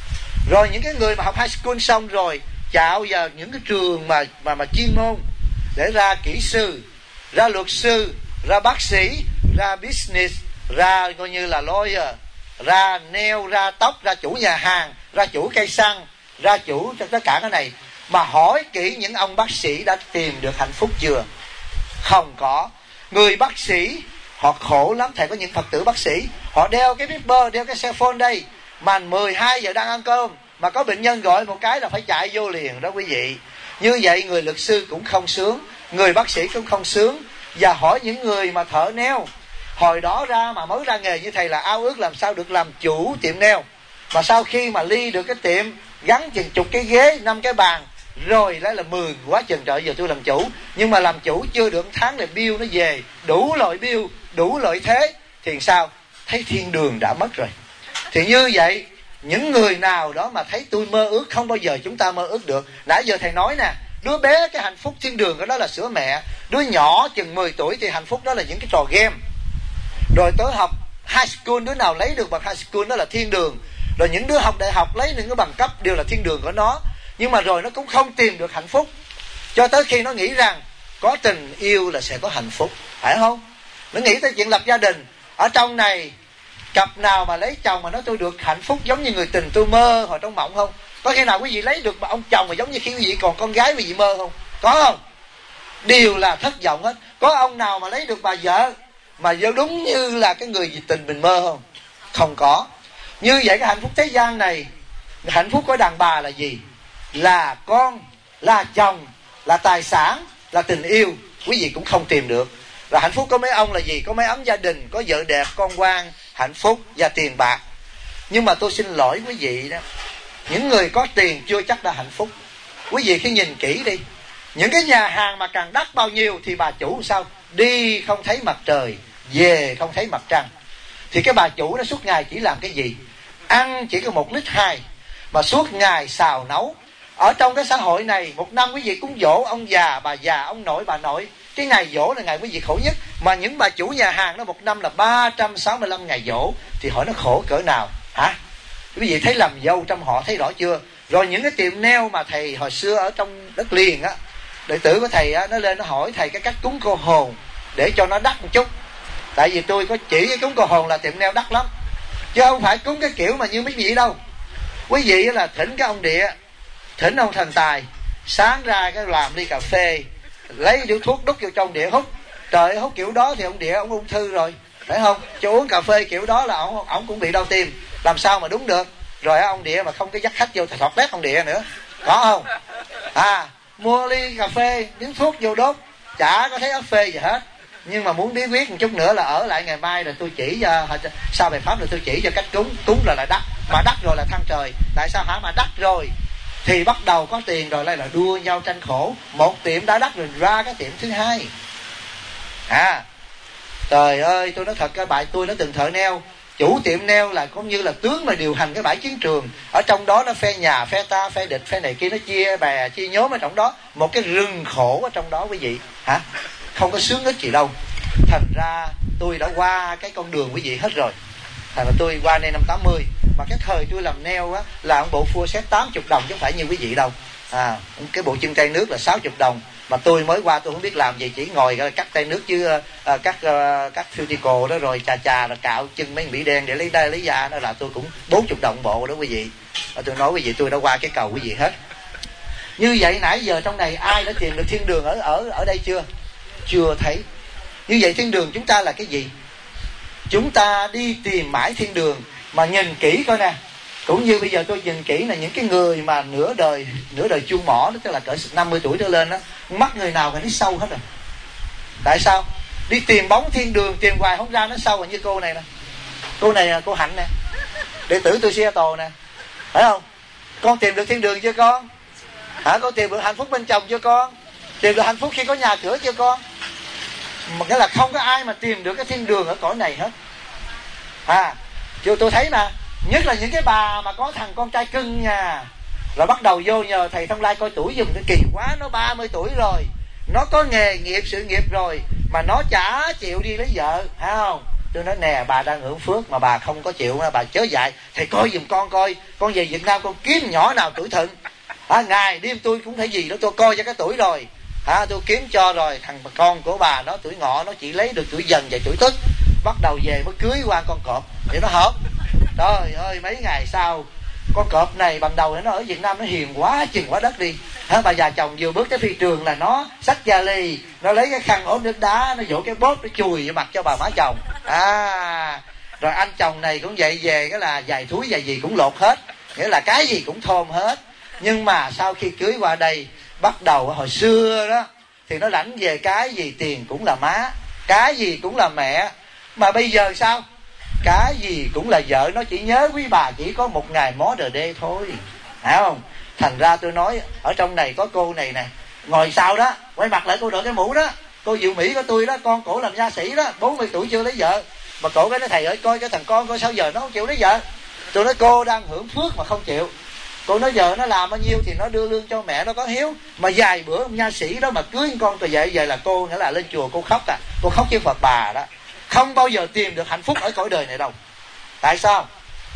[SPEAKER 1] Rồi những cái người mà học high school xong rồi chạo vào những cái trường mà chuyên môn, để ra kỹ sư, ra luật sư, ra bác sĩ, ra business, ra coi như là lawyer, ra nail, ra tóc, ra chủ nhà hàng, ra chủ cây xăng, ra chủ cho tất cả cái này. Mà hỏi kỹ những ông bác sĩ đã tìm được hạnh phúc chưa? Không có. Người bác sĩ họ khổ lắm. Thầy có những Phật tử bác sĩ, họ đeo cái beeper, đeo cái cell phone đây, mà 12 giờ đang ăn cơm, mà có bệnh nhân gọi một cái là phải chạy vô liền đó quý vị. Như vậy người luật sư cũng không sướng, người bác sĩ cũng không sướng. Và hỏi những người mà thợ neo, hồi đó ra mà mới ra nghề như thầy là ao ước làm sao được làm chủ tiệm neo. Mà sau khi mà ly được cái tiệm, gắn chừng chục cái ghế, 5 cái bàn, rồi lấy là 10 quá chừng trời, giờ tôi làm chủ. Nhưng mà làm chủ chưa được tháng là bill nó về, đủ loại bill, đủ lợi thế, thì sao? Thấy thiên đường đã mất rồi. Thì như vậy, những người nào đó mà thấy tôi mơ ước, không bao giờ chúng ta mơ ước được. Nãy giờ thầy nói nè, đứa bé cái hạnh phúc thiên đường của nó là sữa mẹ. Đứa nhỏ chừng 10 tuổi thì hạnh phúc đó là những cái trò game. Rồi tới học high school, đứa nào lấy được bằng high school đó là thiên đường. Rồi những đứa học đại học lấy những cái bằng cấp đều là thiên đường của nó. Nhưng mà rồi nó cũng không tìm được hạnh phúc, cho tới khi nó nghĩ rằng có tình yêu là sẽ có hạnh phúc, phải không? Nó nghĩ tới chuyện lập gia đình. Ở trong này, cặp nào mà lấy chồng mà nói tôi được hạnh phúc giống như người tình tôi mơ hồi trong mộng không? Có khi nào quý vị lấy được ông chồng mà giống như khi quý vị còn con gái quý vị mơ không? Có không? Đều là thất vọng hết. Có ông nào mà lấy được bà vợ mà đúng như là cái người gì tình mình mơ không? Không có. Như vậy cái hạnh phúc thế gian này, hạnh phúc của đàn bà là gì? Là con, là chồng, là tài sản, là tình yêu. Quý vị cũng không tìm được. Rồi hạnh phúc của mấy ông là gì? Có mấy ấm gia đình, có vợ đẹp, con ngoan, hạnh phúc và tiền bạc. Nhưng mà tôi xin lỗi quý vị đó, những người có tiền chưa chắc đã hạnh phúc. Quý vị khi nhìn kỹ đi, những cái nhà hàng mà càng đắt bao nhiêu thì bà chủ sao? Đi không thấy mặt trời, về không thấy mặt trăng. Thì cái bà chủ đó suốt ngày chỉ làm cái gì? Ăn chỉ có 1,2 lít, mà suốt ngày xào nấu. Ở trong cái xã hội này, một năm quý vị cúng dỗ ông già, bà già, ông nội, bà nội. Cái ngày dỗ là ngày quý vị khổ nhất. Mà những bà chủ nhà hàng đó một năm là 365 ngày dỗ. Thì hỏi nó khổ cỡ nào hả? Quý vị thấy làm dâu trong họ thấy rõ chưa? Rồi những cái tiệm nail mà thầy hồi xưa ở trong đất liền á, đệ tử của thầy á, nó lên nó hỏi thầy cái cách cúng cô hồn để cho nó đắt một chút. Tại vì tôi có chỉ cái cúng cô hồn là tiệm nail đắt lắm, chứ không phải cúng cái kiểu mà như mấy vị đâu. Quý vị là thỉnh cái ông địa, thỉnh ông thần tài, sáng ra cái làm ly cà phê, lấy điếu thuốc đút vô trong địa hút. Trời ơi, hút kiểu đó thì ông địa ông ung thư rồi, phải không? Cho uống cà phê kiểu đó là ông cũng bị đau tim, làm sao mà đúng được. Rồi ông địa mà không cái dắt khách vô thì thọt lét ông địa nữa, có không? Mua ly cà phê, điếu thuốc vô đốt, chả có thấy ớt phê gì hết. Nhưng mà muốn bí quyết một chút nữa là ở lại ngày mai rồi tôi chỉ cho, sau bài pháp rồi tôi chỉ cho cách cúng là đắt. Mà đắt rồi là thăng trời. Tại sao hả? Mà đắt rồi thì bắt đầu có tiền rồi lại là đua nhau tranh khổ. Một tiệm đã đắt rồi ra cái tiệm thứ hai. Trời ơi, tôi nói thật các bạn, tôi đã từng thợ nail. Chủ tiệm nail là cũng như là tướng mà điều hành cái bãi chiến trường. Ở trong đó nó phe nhà, phe ta, phe địch, phe này kia, nó chia bè, chia nhóm ở trong đó. Một cái rừng khổ ở trong đó quý vị. Không có sướng ít gì đâu. Thành ra tôi đã qua cái con đường quý vị hết rồi. Thành ra tôi qua đây năm 80. Mà cái thời tôi làm nail á, là một bộ phua set 80 đồng chứ không phải như quý vị đâu. Cái bộ chân tay nước là 60 đồng. Mà tôi mới qua tôi không biết làm gì, chỉ ngồi cắt tay nước chứ cắt cuticle đó rồi chà rồi cạo chân mấy bị đen để lấy da, đó là tôi cũng 40 đồng bộ đó quý vị. Và tôi nói quý vị tôi đã qua cái cầu quý vị hết. Như vậy nãy giờ trong này ai đã tìm được thiên đường ở đây chưa? Chưa thấy. Như vậy thiên đường chúng ta là cái gì? Chúng ta đi tìm mãi thiên đường. Mà nhìn kỹ coi nè, cũng như bây giờ tôi nhìn kỹ là những cái người mà nửa đời chuông mỏ đó, tức là cỡ 50 tuổi trở lên đó, mắt người nào phải đi sâu hết rồi. Tại sao? Đi tìm bóng thiên đường, tìm hoài không ra, nó sâu. Như cô này nè, cô này là cô Hạnh nè, đệ tử tôi Seattle nè, phải không? Con tìm được thiên đường chưa con? Con tìm được hạnh phúc bên chồng chưa con? Tìm được hạnh phúc khi có nhà cửa chưa con? Mà cái là không có ai mà tìm được cái thiên đường ở cõi này hết. Chứ tôi thấy nè, nhất là những cái bà mà có thằng con trai cưng nha, rồi bắt đầu vô nhờ thầy Thông Lai coi tuổi giùm. Cái kỳ quá, nó 30 tuổi rồi, nó có nghề nghiệp sự nghiệp rồi mà nó chả chịu đi lấy vợ, phải không? Tôi nói nè, bà đang hưởng phước mà bà không có chịu, bà chớ dại. Thầy coi giùm con coi, con về Việt Nam con kiếm nhỏ nào tuổi thận. Ngày đêm tôi cũng thấy gì đó, tôi coi cho cái tuổi rồi. Tôi kiếm cho rồi, thằng con của bà nó tuổi ngọ, nó chỉ lấy được tuổi Dần và tuổi Tuất, bắt đầu về mới cưới qua con cọp để nó hợp. Trời ơi, mấy ngày sau con cọp này ban đầu nó ở Việt Nam nó hiền quá chừng quá đất đi. Bà già chồng vừa bước tới phi trường là nó xách vali, nó lấy cái khăn ốm nước đá, nó vỗ cái bóp, nó chùi vào mặt cho bà má chồng. Rồi anh chồng này cũng vậy, về cái là giày thúi giày gì cũng lột hết, nghĩa là cái gì cũng thơm hết. Nhưng mà sau khi cưới qua đây, bắt đầu hồi xưa đó thì nó lãnh về cái gì tiền cũng là má, cái gì cũng là mẹ. Mà bây giờ sao? Cái gì cũng là vợ, nó chỉ nhớ quý bà chỉ có một ngày mó đê thôi, phải không? Thành ra tôi nói ở trong này có cô này nè, ngồi sau đó, quay mặt lại cô đội cái mũ đó, cô Diệu Mỹ của tôi đó, con cổ làm nha sĩ đó, 40 tuổi chưa lấy vợ. Mà cổ cái nói thầy ơi, coi cái thằng con coi sao giờ nó không chịu lấy vợ. Tôi nói cô đang hưởng phước mà không chịu. Cô nói giờ nó làm bao nhiêu thì nó đưa lương cho mẹ nó có hiếu. Mà vài bữa ông nha sĩ đó mà cưới con tôi về là cô, nghĩa là lên chùa cô khóc cô khóc với Phật bà đó. Không bao giờ tìm được hạnh phúc ở cõi đời này đâu. Tại sao?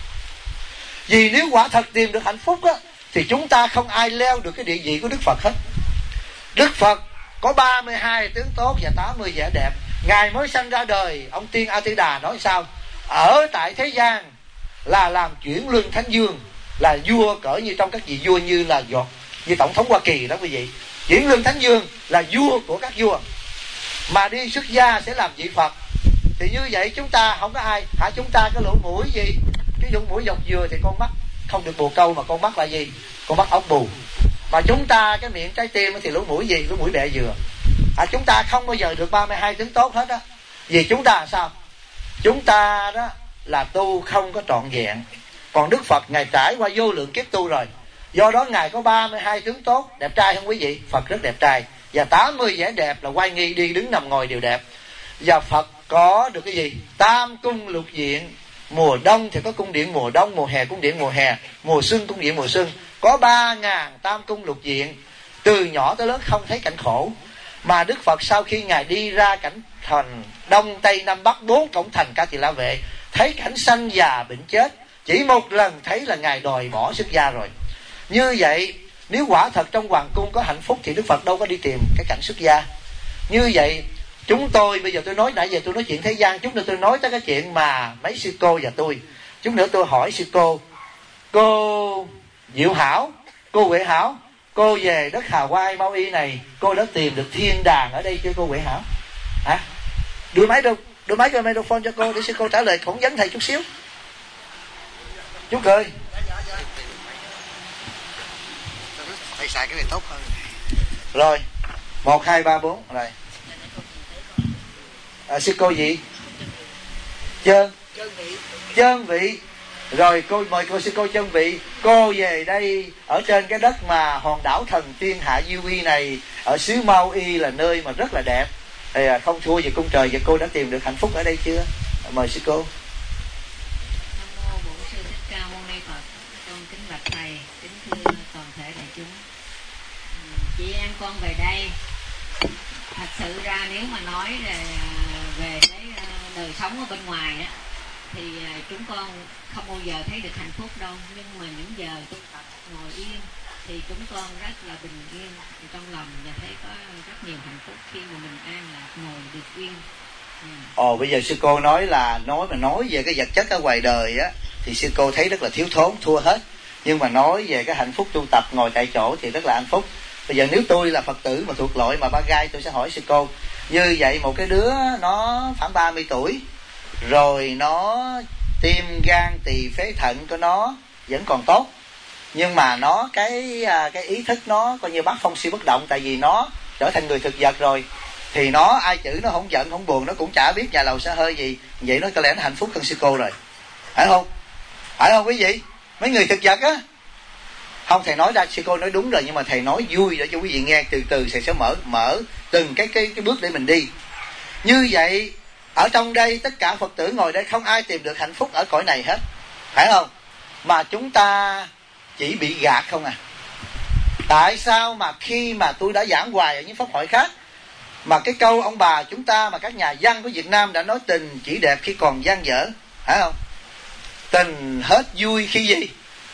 [SPEAKER 1] Vì nếu quả thật tìm được hạnh phúc á, thì chúng ta không ai leo được cái địa vị của Đức Phật hết. Đức Phật có 32 tướng tốt và 80 vẻ đẹp. Ngài mới sanh ra đời, ông Tiên A Di Đà nói sao? Ở tại thế gian là làm chuyển luân thánh dương, là vua cỡ như trong các vị vua như là như tổng thống Hoa Kỳ đó quý vị. Chuyển luân thánh dương là vua của các vua. mà đi xuất gia sẽ làm vị Phật. Thì như vậy chúng ta không có ai hả? Chúng ta cái lỗ mũi gì, cái lỗ mũi dọc dừa thì con mắt không được bồ câu, mà con mắt là gì? Con mắt ốc bù. Mà chúng ta cái miệng trái tim thì lỗ mũi gì? Lỗ mũi bẹ dừa. Chúng ta không bao giờ được 32 tướng tốt hết á. Vì chúng ta là sao? Chúng ta đó là tu không có trọn vẹn. Còn Đức Phật Ngài trải qua vô lượng kiếp tu rồi, do đó Ngài có 32 tướng tốt. Đẹp trai không quý vị? Phật rất đẹp trai. Và 80 vẻ đẹp là oai nghi, đi đứng nằm ngồi đều đẹp. Và Phật có được cái gì? Tam cung lục diện. Mùa đông thì có cung điện mùa đông, mùa hè cung điện mùa hè, mùa xuân cung điện mùa xuân. Có 3.000 tam cung lục diện. Từ nhỏ tới lớn không thấy cảnh khổ. Mà Đức Phật sau khi Ngài đi ra cảnh thành Đông Tây Nam Bắc 4 cổng thành Ca Tỳ La Vệ, thấy cảnh sanh già bệnh chết, chỉ một lần thấy là Ngài đòi bỏ xuất gia rồi. Như vậy nếu quả thật trong hoàng cung có hạnh phúc thì Đức Phật đâu có đi tìm cái cảnh xuất gia. Như vậy chúng tôi bây giờ tôi nói, nãy giờ tôi nói chuyện thế gian, chút nữa tôi nói tới cái chuyện mà mấy sư cô và tôi. Chút nữa tôi hỏi sư cô Diệu Hảo, cô Huệ Hảo, cô về đất Hà Quai Mau Y này, cô đã tìm được thiên đàng ở đây chưa cô Huệ Hảo? Hả? Đưa máy cái microphone cho cô để sư cô trả lời phỏng vấn thầy chút xíu. Chú cười. Thầy xài cái này tốt hơn. Rồi 1, 2, 3, 4 rồi. Sư cô gì? Chân vị. Rồi cô mời cô sư cô Chân Vị. Cô về đây ở trên cái đất mà hòn đảo thần tiên Hạ Diêu Y này, ở xứ Mau Y là nơi mà rất là đẹp, thì không thua gì cung trời. Và cô đã tìm được hạnh phúc ở đây chưa? Mời sư cô.
[SPEAKER 2] Nam mô Bổn Sư Thích Ca Mâu Ni Phật. Con kính bạch thầy, kính thưa toàn thể đại chúng. Chị em con về đây, thật sự ra nếu mà nói về cái đời sống ở bên ngoài á, thì chúng con không bao giờ thấy được hạnh phúc đâu. Nhưng mà những giờ tu tập ngồi yên thì chúng con rất là bình yên trong lòng, và thấy có rất nhiều hạnh phúc khi mà mình an lạc ngồi được yên.
[SPEAKER 1] Bây giờ sư cô nói là nói về cái vật chất ở ngoài đời á thì sư cô thấy rất là thiếu thốn, thua hết. Nhưng mà nói về cái hạnh phúc tu tập ngồi tại chỗ thì rất là hạnh phúc. Bây giờ nếu tôi là Phật tử mà thuộc loại mà ba gai, tôi sẽ hỏi sư cô, như vậy một cái đứa nó khoảng 30 tuổi rồi, nó tim gan tỳ phế thận của nó vẫn còn tốt, nhưng mà nó cái ý thức nó coi như bát phong siêu bất động, tại vì nó trở thành người thực vật rồi, thì nó ai chửi nó không giận không buồn, nó cũng chả biết nhà lầu xe hơi gì. Vậy nó có lẽ nó hạnh phúc hơn sư cô rồi, phải không quý vị? Mấy người thực vật á, không thầy nói ra, sư cô nói đúng rồi, nhưng mà thầy nói vui để cho quý vị nghe. Từ từ thầy sẽ mở từng cái bước để mình đi. Như vậy ở trong đây tất cả Phật tử ngồi đây không ai tìm được hạnh phúc ở cõi này hết, phải không? Mà chúng ta chỉ bị gạt không à. Tại sao mà khi mà tôi đã giảng hoài ở những pháp hội khác, mà cái câu ông bà chúng ta mà các nhà văn của Việt Nam đã nói tình chỉ đẹp khi còn dang dở, phải không? Tình hết vui khi gì?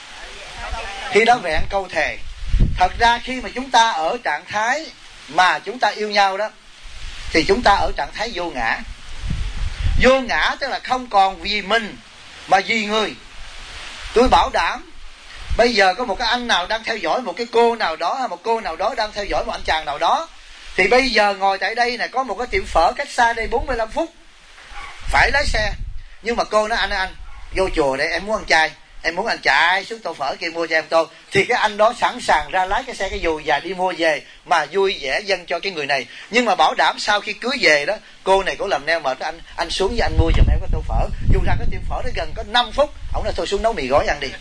[SPEAKER 1] Khi đã vẹn câu thề. Thật ra khi mà chúng ta ở trạng thái mà chúng ta yêu nhau đó, thì chúng ta ở trạng thái vô ngã. Vô ngã tức là không còn vì mình mà vì người. Tôi bảo đảm bây giờ có một cái anh nào đang theo dõi một cái cô nào đó, hay một cô nào đó đang theo dõi một anh chàng nào đó, thì bây giờ ngồi tại đây này có một cái tiệm phở cách xa đây 45 phút, phải lái xe. Nhưng mà cô nói anh vô chùa để em muốn ăn chay, em muốn ăn chạy xuống tô phở kia mua cho em tô, thì cái anh đó sẵn sàng ra lái cái xe cái dù và đi mua về mà vui vẻ dâng cho cái người này. Nhưng mà bảo đảm sau khi cưới về đó, cô này cũng làm neo mệt, anh xuống với anh mua giùm em cái tô phở. Dù rằng cái tiệm phở đó gần có 5 phút, ổng nói thôi xuống nấu mì gói ăn đi.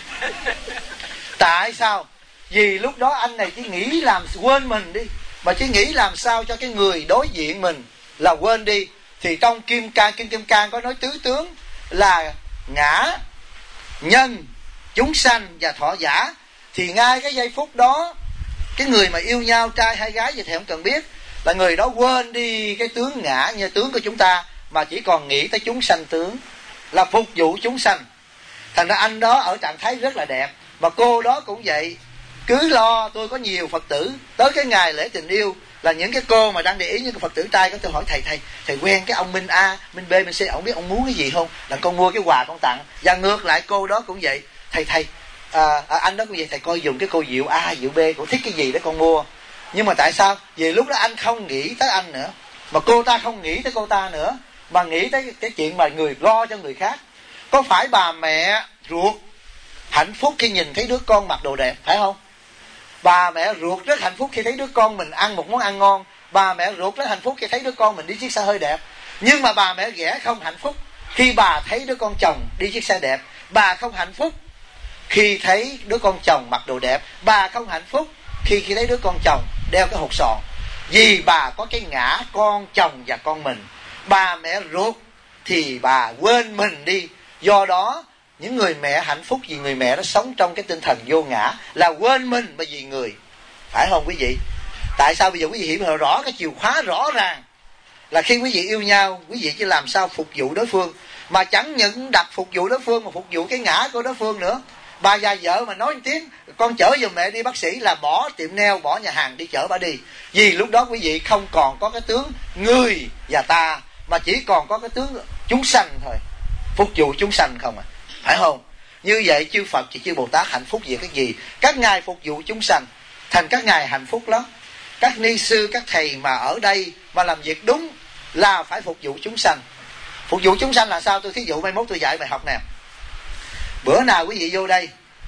[SPEAKER 1] Tại sao? Vì lúc đó anh này chỉ nghĩ làm quên mình đi, mà chỉ nghĩ làm sao cho cái người đối diện mình là quên đi. Thì trong Kim Cang có nói tứ tướng là ngã, nhân, chúng sanh và thọ giả. Thì ngay cái giây phút đó, cái người mà yêu nhau trai hay gái gì thì không cần biết, là người đó quên đi cái tướng ngã như tướng của chúng ta, mà chỉ còn nghĩ tới chúng sanh tướng, là phục vụ chúng sanh. Thành ra anh đó ở trạng thái rất là đẹp. Mà cô đó cũng vậy, cứ lo. Tôi có nhiều Phật tử tới cái ngày lễ tình yêu, là những cái cô mà đang để ý những cái Phật tử trai có, tôi hỏi thầy quen cái ông Minh A, Minh B, Minh C, ông biết ông muốn cái gì không, là con mua cái quà con tặng. Và ngược lại cô đó cũng vậy, anh đó cũng vậy, thầy coi dùng cái cô Diệu A, Diệu B, cô thích cái gì để con mua. Nhưng mà tại sao? Vì lúc đó anh không nghĩ tới anh nữa, mà cô ta không nghĩ tới cô ta nữa, mà nghĩ tới cái chuyện mà người lo cho người khác. Có phải bà mẹ ruột hạnh phúc khi nhìn thấy đứa con mặc đồ đẹp, phải không? Bà mẹ ruột rất hạnh phúc khi thấy đứa con mình ăn một món ăn ngon. Bà mẹ ruột rất hạnh phúc khi thấy đứa con mình đi chiếc xe hơi đẹp. Nhưng mà bà mẹ ghẻ không hạnh phúc khi bà thấy đứa con chồng đi chiếc xe đẹp. Bà không hạnh phúc khi thấy đứa con chồng mặc đồ đẹp. Bà không hạnh phúc khi thấy đứa con chồng đeo cái hột sòn. Vì bà có cái ngã con chồng và con mình. Bà mẹ ruột thì bà quên mình đi. Do đó những người mẹ hạnh phúc vì người mẹ nó sống trong cái tinh thần vô ngã, là quên mình bởi vì người. Phải không quý vị? Tại sao bây giờ quý vị hiểu rõ cái chìa khóa rõ ràng là khi quý vị yêu nhau, quý vị chỉ làm sao phục vụ đối phương, mà chẳng những đặt phục vụ đối phương mà phục vụ cái ngã của đối phương nữa. Bà già vợ mà nói một tiếng con chở giùm mẹ đi bác sĩ là bỏ tiệm nail, bỏ nhà hàng đi chở bà đi. Vì lúc đó quý vị không còn có cái tướng người và ta, mà chỉ còn có cái tướng chúng sanh thôi, phục vụ chúng sanh không à. Phải không? Như vậy chư Phật và chư Bồ Tát hạnh phúc về cái gì? Các ngài phục vụ chúng sanh, thành các ngài hạnh phúc lắm. Các ni sư, các thầy mà ở đây mà làm việc đúng là phải phục vụ chúng sanh. Phục vụ chúng sanh là sao? Tôi thí dụ mai mốt tôi dạy bài học nè. Bữa nào quý vị vô đây,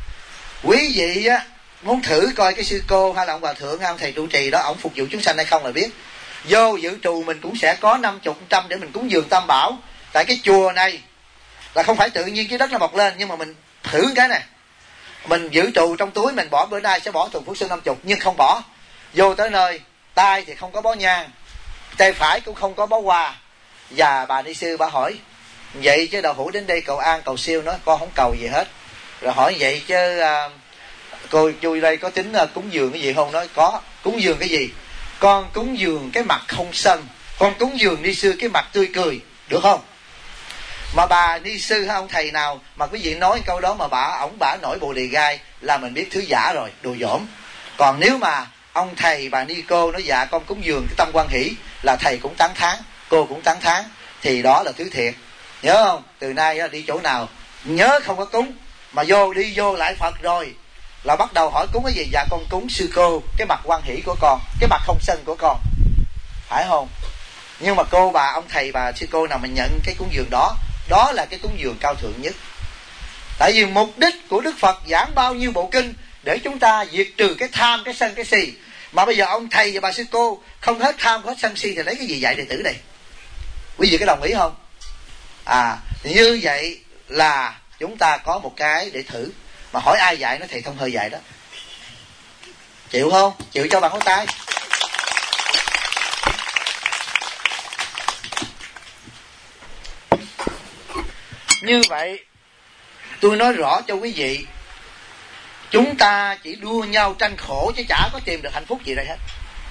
[SPEAKER 1] quý vị á, muốn thử coi cái sư cô hay là ông hòa thượng hay ông thầy trụ trì đó, ông phục vụ chúng sanh hay không là biết. Vô dự trù mình cũng sẽ có 50, 100 để mình cúng dường tam bảo. Tại cái chùa này là không phải tự nhiên cái đất nó mọc lên, nhưng mà mình thử cái này, mình giữ trụ trong túi mình bỏ, bữa nay sẽ bỏ tuần phước xuân 50, nhưng không bỏ. Vô tới nơi, tay thì không có bó nhang, tay phải cũng không có bó hoa. Và bà ni sư bà hỏi vậy chứ đậu hũ đến đây cầu an cầu siêu, nói con không cầu gì hết. Rồi hỏi vậy chứ cô chui đây có tính cúng dường cái gì không? Nói có. Cúng dường cái gì? Con cúng dường cái mặt không sân, con cúng dường ni sư cái mặt tươi cười, được không? Mà bà ni sư hay ông thầy nào mà quý vị nói câu đó mà bả nổi bồ đề gai là mình biết thứ giả rồi, đồ dỗm. Còn nếu mà ông thầy bà ni cô nói dạ con cúng dường cái tâm quan hỷ, là thầy cũng tán thán, cô cũng tán thán, thì đó là thứ thiệt. Nhớ không? Từ nay đi chỗ nào nhớ không có cúng, mà đi vô lại Phật rồi là bắt đầu hỏi cúng cái gì? Dạ con cúng sư cô cái mặt quan hỷ của con, cái mặt không sân của con. Phải không? Nhưng mà cô bà ông thầy bà sư cô nào mà nhận cái cúng dường đó, đó là cái cúng dường cao thượng nhất. Tại vì mục đích của Đức Phật giảng bao nhiêu bộ kinh để chúng ta diệt trừ cái tham, cái sân, cái si. Mà bây giờ ông thầy và bà sư cô không hết tham, không hết sân si thì lấy cái gì dạy đệ tử đây? Quý vị có đồng ý không? Như vậy là chúng ta có một cái để thử. Mà hỏi ai dạy, nó thầy Thông Hơi dạy đó. Chịu không? Chịu cho bằng ngón tay. Như vậy tôi nói rõ cho quý vị, chúng ta chỉ đua nhau tranh khổ chứ chả có tìm được hạnh phúc gì đây hết.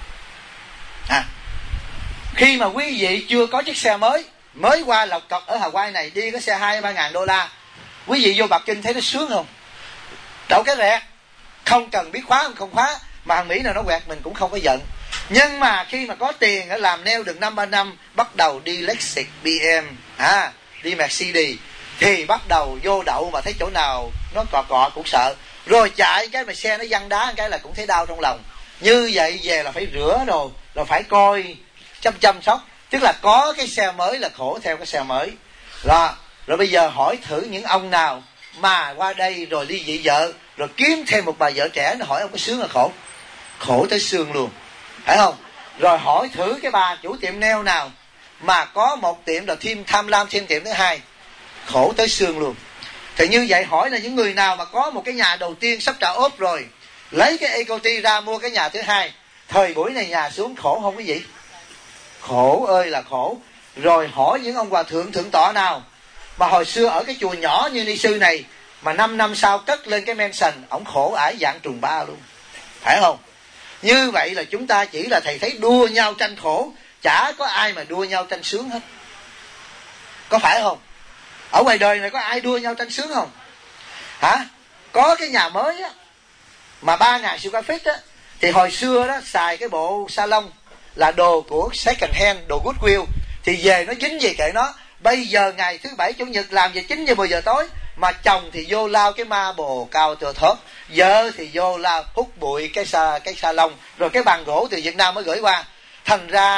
[SPEAKER 1] Khi mà quý vị chưa có chiếc xe mới qua lọc cọc ở Hawaii này, đi có xe 2-3 ngàn đô la, quý vị vô Bạc Kinh thấy nó sướng không? Đậu cái rẹt, không cần biết khóa không khóa, mà thằng Mỹ nào nó quẹt mình cũng không có giận. Nhưng mà khi mà có tiền làm nail được 5-3 năm, bắt đầu đi Lexus, BM, đi Mercedes, thì bắt đầu vô đậu mà thấy chỗ nào nó cọ cũng sợ. Rồi chạy cái mà xe nó văng đá cái là cũng thấy đau trong lòng. Như vậy về là phải rửa rồi, là phải coi chăm sóc. Tức là có cái xe mới là khổ theo cái xe mới. Rồi bây giờ hỏi thử những ông nào mà qua đây rồi ly dị vợ, rồi kiếm thêm một bà vợ trẻ, nó hỏi ông có sướng là khổ? Khổ tới xương luôn, phải không? Rồi hỏi thử cái bà chủ tiệm nail nào mà có một tiệm là thêm tham lam thêm tiệm thứ hai, khổ tới xương luôn. Thì như vậy hỏi là những người nào mà có một cái nhà đầu tiên sắp trả ốp rồi, lấy cái equity ra mua cái nhà thứ hai, thời buổi này nhà xuống khổ không quý vị? Khổ ơi là khổ. Rồi hỏi những ông hòa thượng thượng tọa nào mà hồi xưa ở cái chùa nhỏ như ni sư này, mà 5 năm sau cất lên cái mansion, ổng khổ ải dạng trùng ba luôn. Phải không? Như vậy là chúng ta chỉ là thầy thấy đua nhau tranh khổ, chả có ai mà đua nhau tranh sướng hết. Có phải không? Ở ngoài đời này có ai đua nhau tranh sướng không? Có cái nhà mới á, mà 3.000 square feet á, thì hồi xưa đó xài cái bộ salon là đồ của second hand, đồ Goodwill, thì về nó dính gì kệ nó. Bây giờ ngày thứ Bảy Chủ nhật làm về 9 giờ 10 giờ tối, mà chồng thì vô lao cái ma bồ cao thừa thớt, vợ thì vô lao hút bụi cái salon, rồi cái bàn gỗ từ Việt Nam mới gửi qua. Thành ra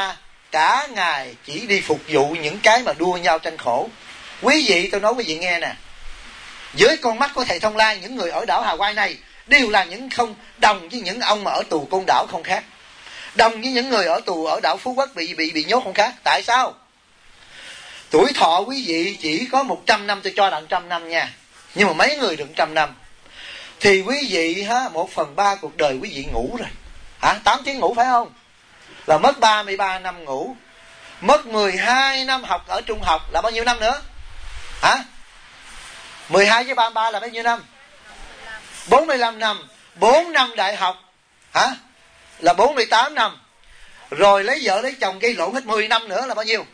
[SPEAKER 1] cả ngày chỉ đi phục vụ những cái mà đua nhau tranh khổ. Quý vị, tôi nói quý vị nghe nè, dưới con mắt của thầy Thông Lai, những người ở đảo Hawaii này đều là những không đồng với những ông mà ở tù Côn Đảo không khác, đồng với những người ở tù ở đảo Phú Quốc bị nhốt không khác. Tại sao? Tuổi thọ quý vị chỉ có 100 năm, tôi cho là 100 năm nha, nhưng mà mấy người được 100 năm thì quý vị 1/3 cuộc đời quý vị ngủ rồi. 8 tiếng ngủ phải không? Là mất 33 năm ngủ. Mất 12 năm học ở trung học là bao nhiêu năm nữa? 12 với 33 là bao nhiêu năm? 45 năm. 4 năm đại học là 48 năm. Rồi lấy vợ lấy chồng gây lộn hết 10 năm nữa là bao nhiêu?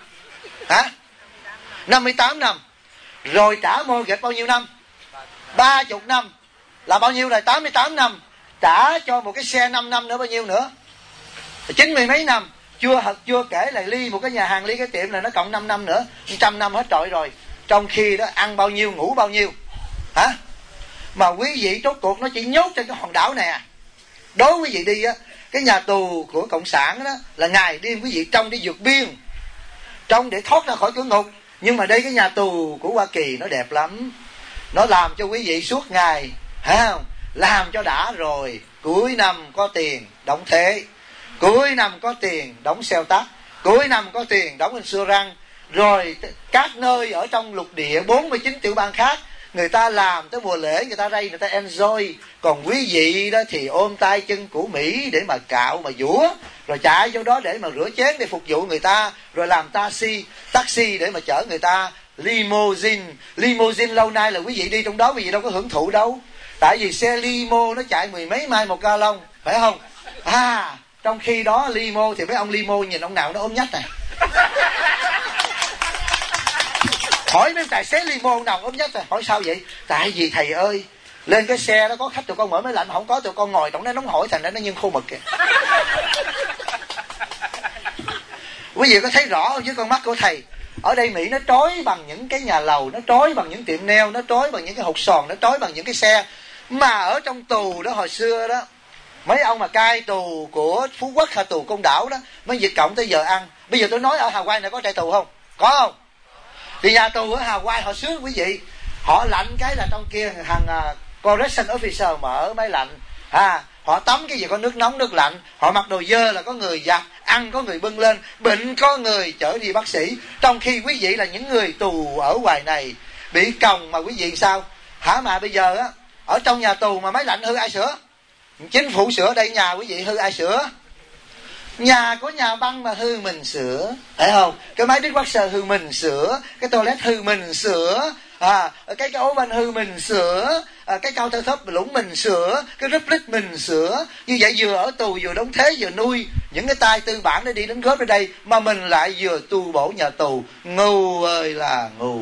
[SPEAKER 1] 58 năm. Rồi trả mortgage bao nhiêu năm? 30 năm. Là bao nhiêu? Là 88 năm. Trả cho một cái xe 5 năm nữa bao nhiêu nữa? 90 mấy năm. Chưa kể là ly một cái nhà hàng, ly cái tiệm là nó cộng 5 năm nữa, 100 năm hết trọi rồi. Trong khi đó ăn bao nhiêu ngủ bao nhiêu. Mà quý vị rốt cuộc nó chỉ nhốt trên cái hòn đảo này à. Đối quý vị đi á, cái nhà tù của cộng sản đó là ngày đêm quý vị trong để vượt biên, trong để thoát ra khỏi cửa ngục. Nhưng mà đây cái nhà tù của Hoa Kỳ nó đẹp lắm, nó làm cho quý vị suốt ngày, làm cho đã rồi. Cuối năm có tiền đóng thuế, cuối năm có tiền đóng sale tax, cuối năm có tiền đóng insurance. Rồi các nơi ở trong lục địa 49 tiểu bang khác, người ta làm tới mùa lễ, người ta rây, người ta enjoy. Còn quý vị đó thì ôm tay chân của Mỹ để mà cạo mà vũa, rồi chạy vô đó để mà rửa chén để phục vụ người ta, rồi làm taxi để mà chở người ta. Limousine lâu nay là quý vị đi trong đó quý vị đâu có hưởng thụ đâu, tại vì xe limo nó chạy 10 mấy mai một ga lông, phải không? Trong khi đó limo thì mấy ông limo nhìn ông nào nó ốm nhách này. Hỏi mấy tài xế limo nào ốm nhất rồi. Hỏi sao vậy? Tại vì thầy ơi, lên cái xe nó có khách tụi con mở máy lạnh, không có tụi con ngồi trong đó nóng hổi, thành ra nó như khô mực kìa. Quý vị có thấy rõ không với con mắt của thầy? Ở đây Mỹ nó trói bằng những cái nhà lầu, nó trói bằng những tiệm nail, nó trói bằng những cái hột sòn, nó trói bằng những cái xe. Mà ở trong tù đó hồi xưa đó, mấy ông mà cai tù của Phú Quốc hay tù Côn Đảo đó, mấy Việt Cộng tới giờ ăn. Bây giờ tôi nói ở Hawaii này có trại tù không? Có không? Thì nhà tù ở Hawaii họ sướng quý vị. Họ lạnh cái là trong kia hàng correction officer mở máy lạnh. Họ tắm cái gì có nước nóng nước lạnh. Họ mặc đồ dơ là có người giặt, ăn có người bưng lên, bệnh có người chở đi bác sĩ. Trong khi quý vị là những người tù ở ngoài này bị còng mà quý vị sao? Mà bây giờ á, ở trong nhà tù mà máy lạnh hư ai sửa? Chính phủ sửa. Đây nhà quý vị hư ai sửa? Nhà của nhà băng mà hư mình sửa, phải không? Cái máy dishwasher hư mình sửa, cái toilet hư mình sửa, cái oven hư mình sửa, cái counter top lũng mình sửa, cái replit mình sửa. Như vậy vừa ở tù vừa đóng thuế vừa nuôi những cái tay tư bản để đi đóng góp ở đây, mà mình lại vừa tu bổ nhà tù. Ngu ơi là ngu.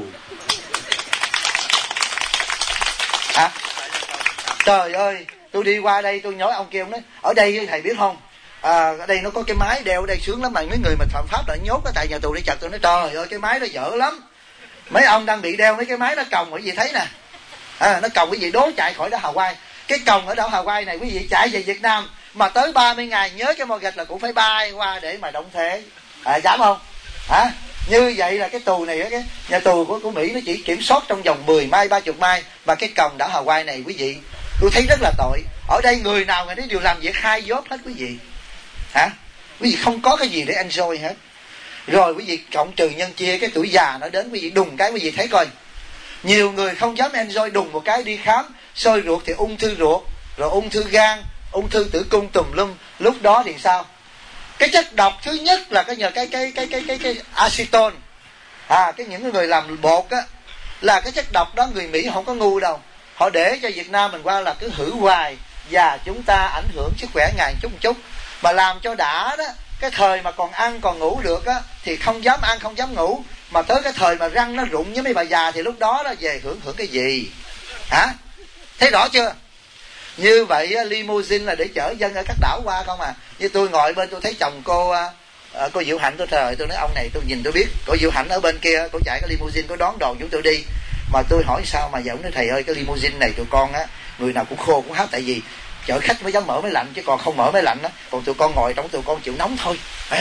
[SPEAKER 1] Trời ơi, tôi đi qua đây tôi nói ông kia, ông nói ở đây thầy biết không, ở đây nó có cái máy đeo ở đây sướng lắm, mà mấy người mà phạm pháp lại nhốt ở tại nhà tù để chặt. Tôi nói trời ơi cái máy đó dở lắm. Mấy ông đang bị đeo mấy cái máy nó còng, quý vị thấy nè, nó còng quý vị đố chạy khỏi đảo Hawaii. Cái còng ở đảo Hawaii này quý vị chạy về Việt Nam mà tới 30 ngày nhớ cái mortgage là cũng phải bay qua để mà đóng thuế. Dám không? Như vậy là cái tù này, cái nhà tù của Mỹ nó chỉ kiểm soát trong vòng 10 mai 30 mai, mà cái còng đảo Hawaii này quý vị tôi thấy rất là tội. Ở đây người nào người đấy đều làm việc 2 job hết quý vị. Quý vị không có cái gì để enjoy hết. Rồi quý vị cộng trừ nhân chia cái tuổi già nó đến, quý vị đùng cái quý vị thấy coi. Nhiều người không dám enjoy, đùng một cái đi khám soi ruột thì ung thư ruột, rồi ung thư gan, ung thư tử cung tùm lum. Lúc đó thì sao? Cái chất độc thứ nhất là cái nhờ cái acetone. Cái những người làm bột á, là cái chất độc đó người Mỹ không có ngu đâu. Họ để cho Việt Nam mình qua là cứ hử hoài, và chúng ta ảnh hưởng sức khỏe ngày chút một chút. Mà làm cho đã đó, cái thời mà còn ăn còn ngủ được á thì không dám ăn không dám ngủ, mà tới cái thời mà răng nó rụng với mấy bà già thì lúc đó là về hưởng cái gì? Thấy rõ chưa? Như vậy limousine là để chở dân ở các đảo qua không à. Như tôi ngồi bên tôi thấy chồng cô Diệu Hạnh, tôi nói ông này tôi nhìn tôi biết, cô Diệu Hạnh ở bên kia cô chạy cái limousine, cô đón đoàn chúng tôi đi. Mà tôi hỏi sao mà giờ ông nói thầy ơi cái limousine này tụi con á người nào cũng khô cũng háo, tại vì chở khách mới dám mở máy lạnh, chứ còn không mở máy lạnh á, còn tụi con ngồi trong tụi con chịu nóng thôi, phải không?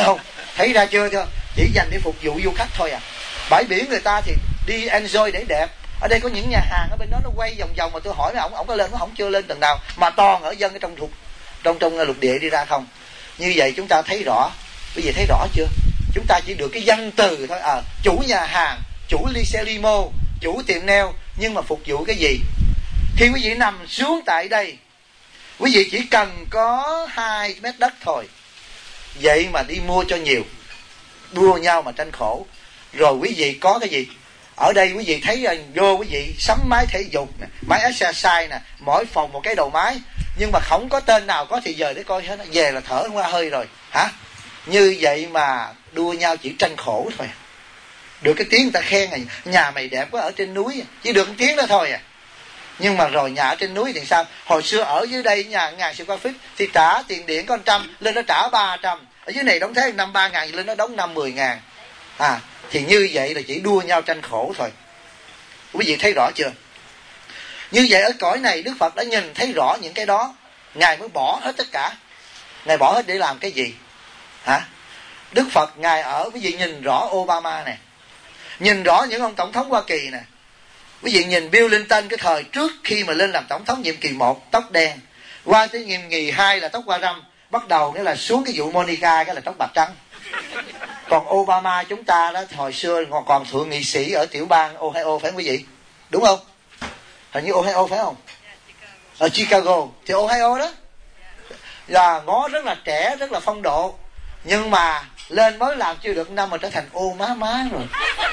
[SPEAKER 1] Thấy ra chưa? Chỉ dành để phục vụ du khách thôi à. Bãi biển người ta thì đi enjoy để đẹp. Ở đây có những nhà hàng ở bên đó nó quay vòng vòng, mà tôi hỏi ổng có lên, ổng chưa lên tầng nào, mà toàn ở dân ở trong lục địa đi ra không. Như vậy chúng ta thấy rõ. Quý vị thấy rõ chưa? Chúng ta chỉ được cái danh từ thôi. Chủ nhà hàng, chủ ly xe limo, chủ tiệm nail, nhưng mà phục vụ cái gì? Khi quý vị nằm xuống tại đây, quý vị chỉ cần có 2 mét đất thôi, vậy mà đi mua cho nhiều, đua nhau mà tranh khổ. Rồi quý vị có cái gì? Ở đây quý vị thấy vô quý vị sắm máy thể dục nè, máy exercise nè, mỗi phòng một cái đầu máy, nhưng mà không có tên nào có thì giờ để coi hết, về là thở qua hơi rồi hả? Như vậy mà đua nhau chỉ tranh khổ thôi. Được cái tiếng người ta khen này, nhà mày đẹp quá ở trên núi, chỉ được cái tiếng đó thôi à. Nhưng mà rồi nhà ở trên núi thì sao? Hồi xưa ở dưới đây nhà 1.000 square feet thì trả tiền điện có 100, lên nó trả 300. Ở dưới này đóng thế 5-3 ngàn, lên nó đóng 5-10 ngàn. Thì như vậy là chỉ đua nhau tranh khổ thôi. Quý vị thấy rõ chưa? Như vậy ở cõi này Đức Phật đã nhìn thấy rõ những cái đó, Ngài mới bỏ hết tất cả. Ngài bỏ hết để làm cái gì? Đức Phật Ngài ở, quý vị nhìn rõ Obama nè, nhìn rõ những ông tổng thống Hoa Kỳ nè. Quý vị nhìn Bill Clinton cái thời trước khi mà lên làm tổng thống nhiệm kỳ 1 tóc đen, qua tới nhiệm kỳ 2 là tóc hoa râm, bắt đầu nghĩa là xuống cái vụ Monica cái là tóc bạc trắng. Còn Obama chúng ta đó hồi xưa còn thượng nghị sĩ ở tiểu bang Ohio, phải không quý vị? Đúng không? Hình như Ohio phải không? Ở Chicago thì Ohio đó là ngó rất là trẻ, rất là phong độ, nhưng mà lên mới làm chưa được năm mà trở thành ô má rồi.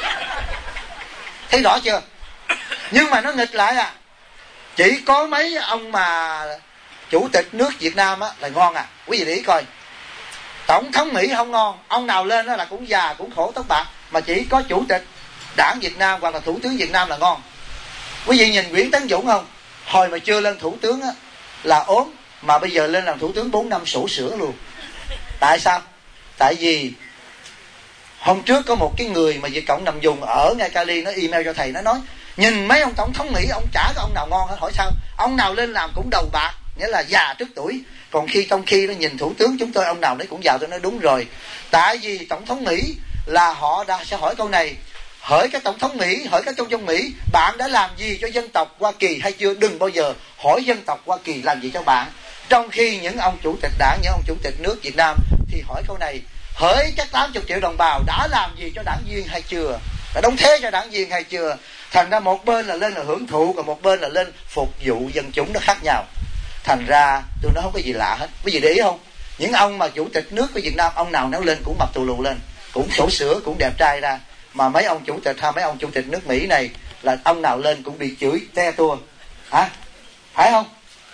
[SPEAKER 1] Thấy rõ chưa? Nhưng mà nó nghịch lại chỉ có mấy ông mà chủ tịch nước Việt Nam là ngon quý vị để ý coi. Tổng thống Mỹ không ngon, ông nào lên đó là cũng già cũng khổ tóc bạc, mà chỉ có chủ tịch đảng Việt Nam hoặc là thủ tướng Việt Nam là ngon. Quý vị nhìn Nguyễn Tấn Dũng không? Hồi mà chưa lên thủ tướng là ốm, mà bây giờ lên làm thủ tướng 4 năm sổ sữa luôn. Tại sao? Tại vì hôm trước có một cái người mà Việt Cộng nằm dùng ở ngay Cali, nó email cho thầy, nó nói nhìn mấy ông tổng thống Mỹ, ông chả có ông nào ngon hết. Hỏi sao? Ông nào lên làm cũng đầu bạc, nghĩa là già trước tuổi. Còn trong khi nó nhìn thủ tướng chúng tôi, ông nào đấy cũng giàu. Tôi nói đúng rồi. Tại vì tổng thống Mỹ là họ sẽ hỏi câu này, hỏi các tổng thống Mỹ, hỏi các trong Mỹ, bạn đã làm gì cho dân tộc Hoa Kỳ hay chưa? Đừng bao giờ hỏi dân tộc Hoa Kỳ làm gì cho bạn. Trong khi những ông chủ tịch đảng, những ông chủ tịch nước Việt Nam thì hỏi câu này, hỏi các 80 triệu đồng bào đã làm gì cho đảng viên hay chưa, đã đóng thế cho đảng viên hay chưa. Thành ra một bên là lên là hưởng thụ, còn một bên là lên phục vụ dân chúng, nó khác nhau. Thành ra tôi nói không có gì lạ hết. Quý vị để ý không? Những ông mà chủ tịch nước của Việt Nam, ông nào nó lên cũng mập tù lù lên, cũng sổ sữa, cũng đẹp trai ra. Mà mấy ông chủ tịch hay mấy ông chủ tịch nước Mỹ này là ông nào lên cũng bị chửi te tua. Phải không?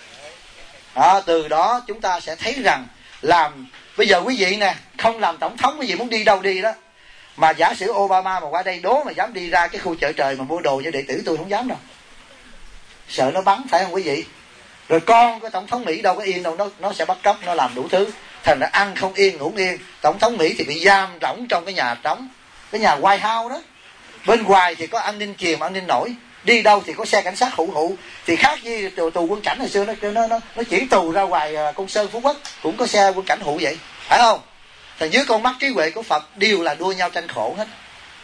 [SPEAKER 1] Từ đó chúng ta sẽ thấy rằng bây giờ quý vị nè, không làm tổng thống quý vị muốn đi đâu đi đó. Mà giả sử Obama mà qua đây đố mà dám đi ra cái khu chợ trời mà mua đồ cho đệ tử tôi không dám đâu. Sợ nó bắn, phải không quý vị? Rồi con của tổng thống Mỹ đâu có yên đâu, nó sẽ bắt cóc, nó làm đủ thứ. Thành ra ăn không yên, ngủ không yên. Tổng thống Mỹ thì bị giam rỗng trong cái nhà trống, cái nhà White House đó. Bên ngoài thì có an ninh chìm, an ninh nổi. Đi đâu thì có xe cảnh sát hụ. Thì khác với tù quân cảnh hồi xưa, nó chuyển tù ra ngoài Côn Sơn, Phú Quốc, cũng có xe quân cảnh hụ vậy. Phải không? Thì dưới con mắt trí huệ của Phật đều là đua nhau tranh khổ hết.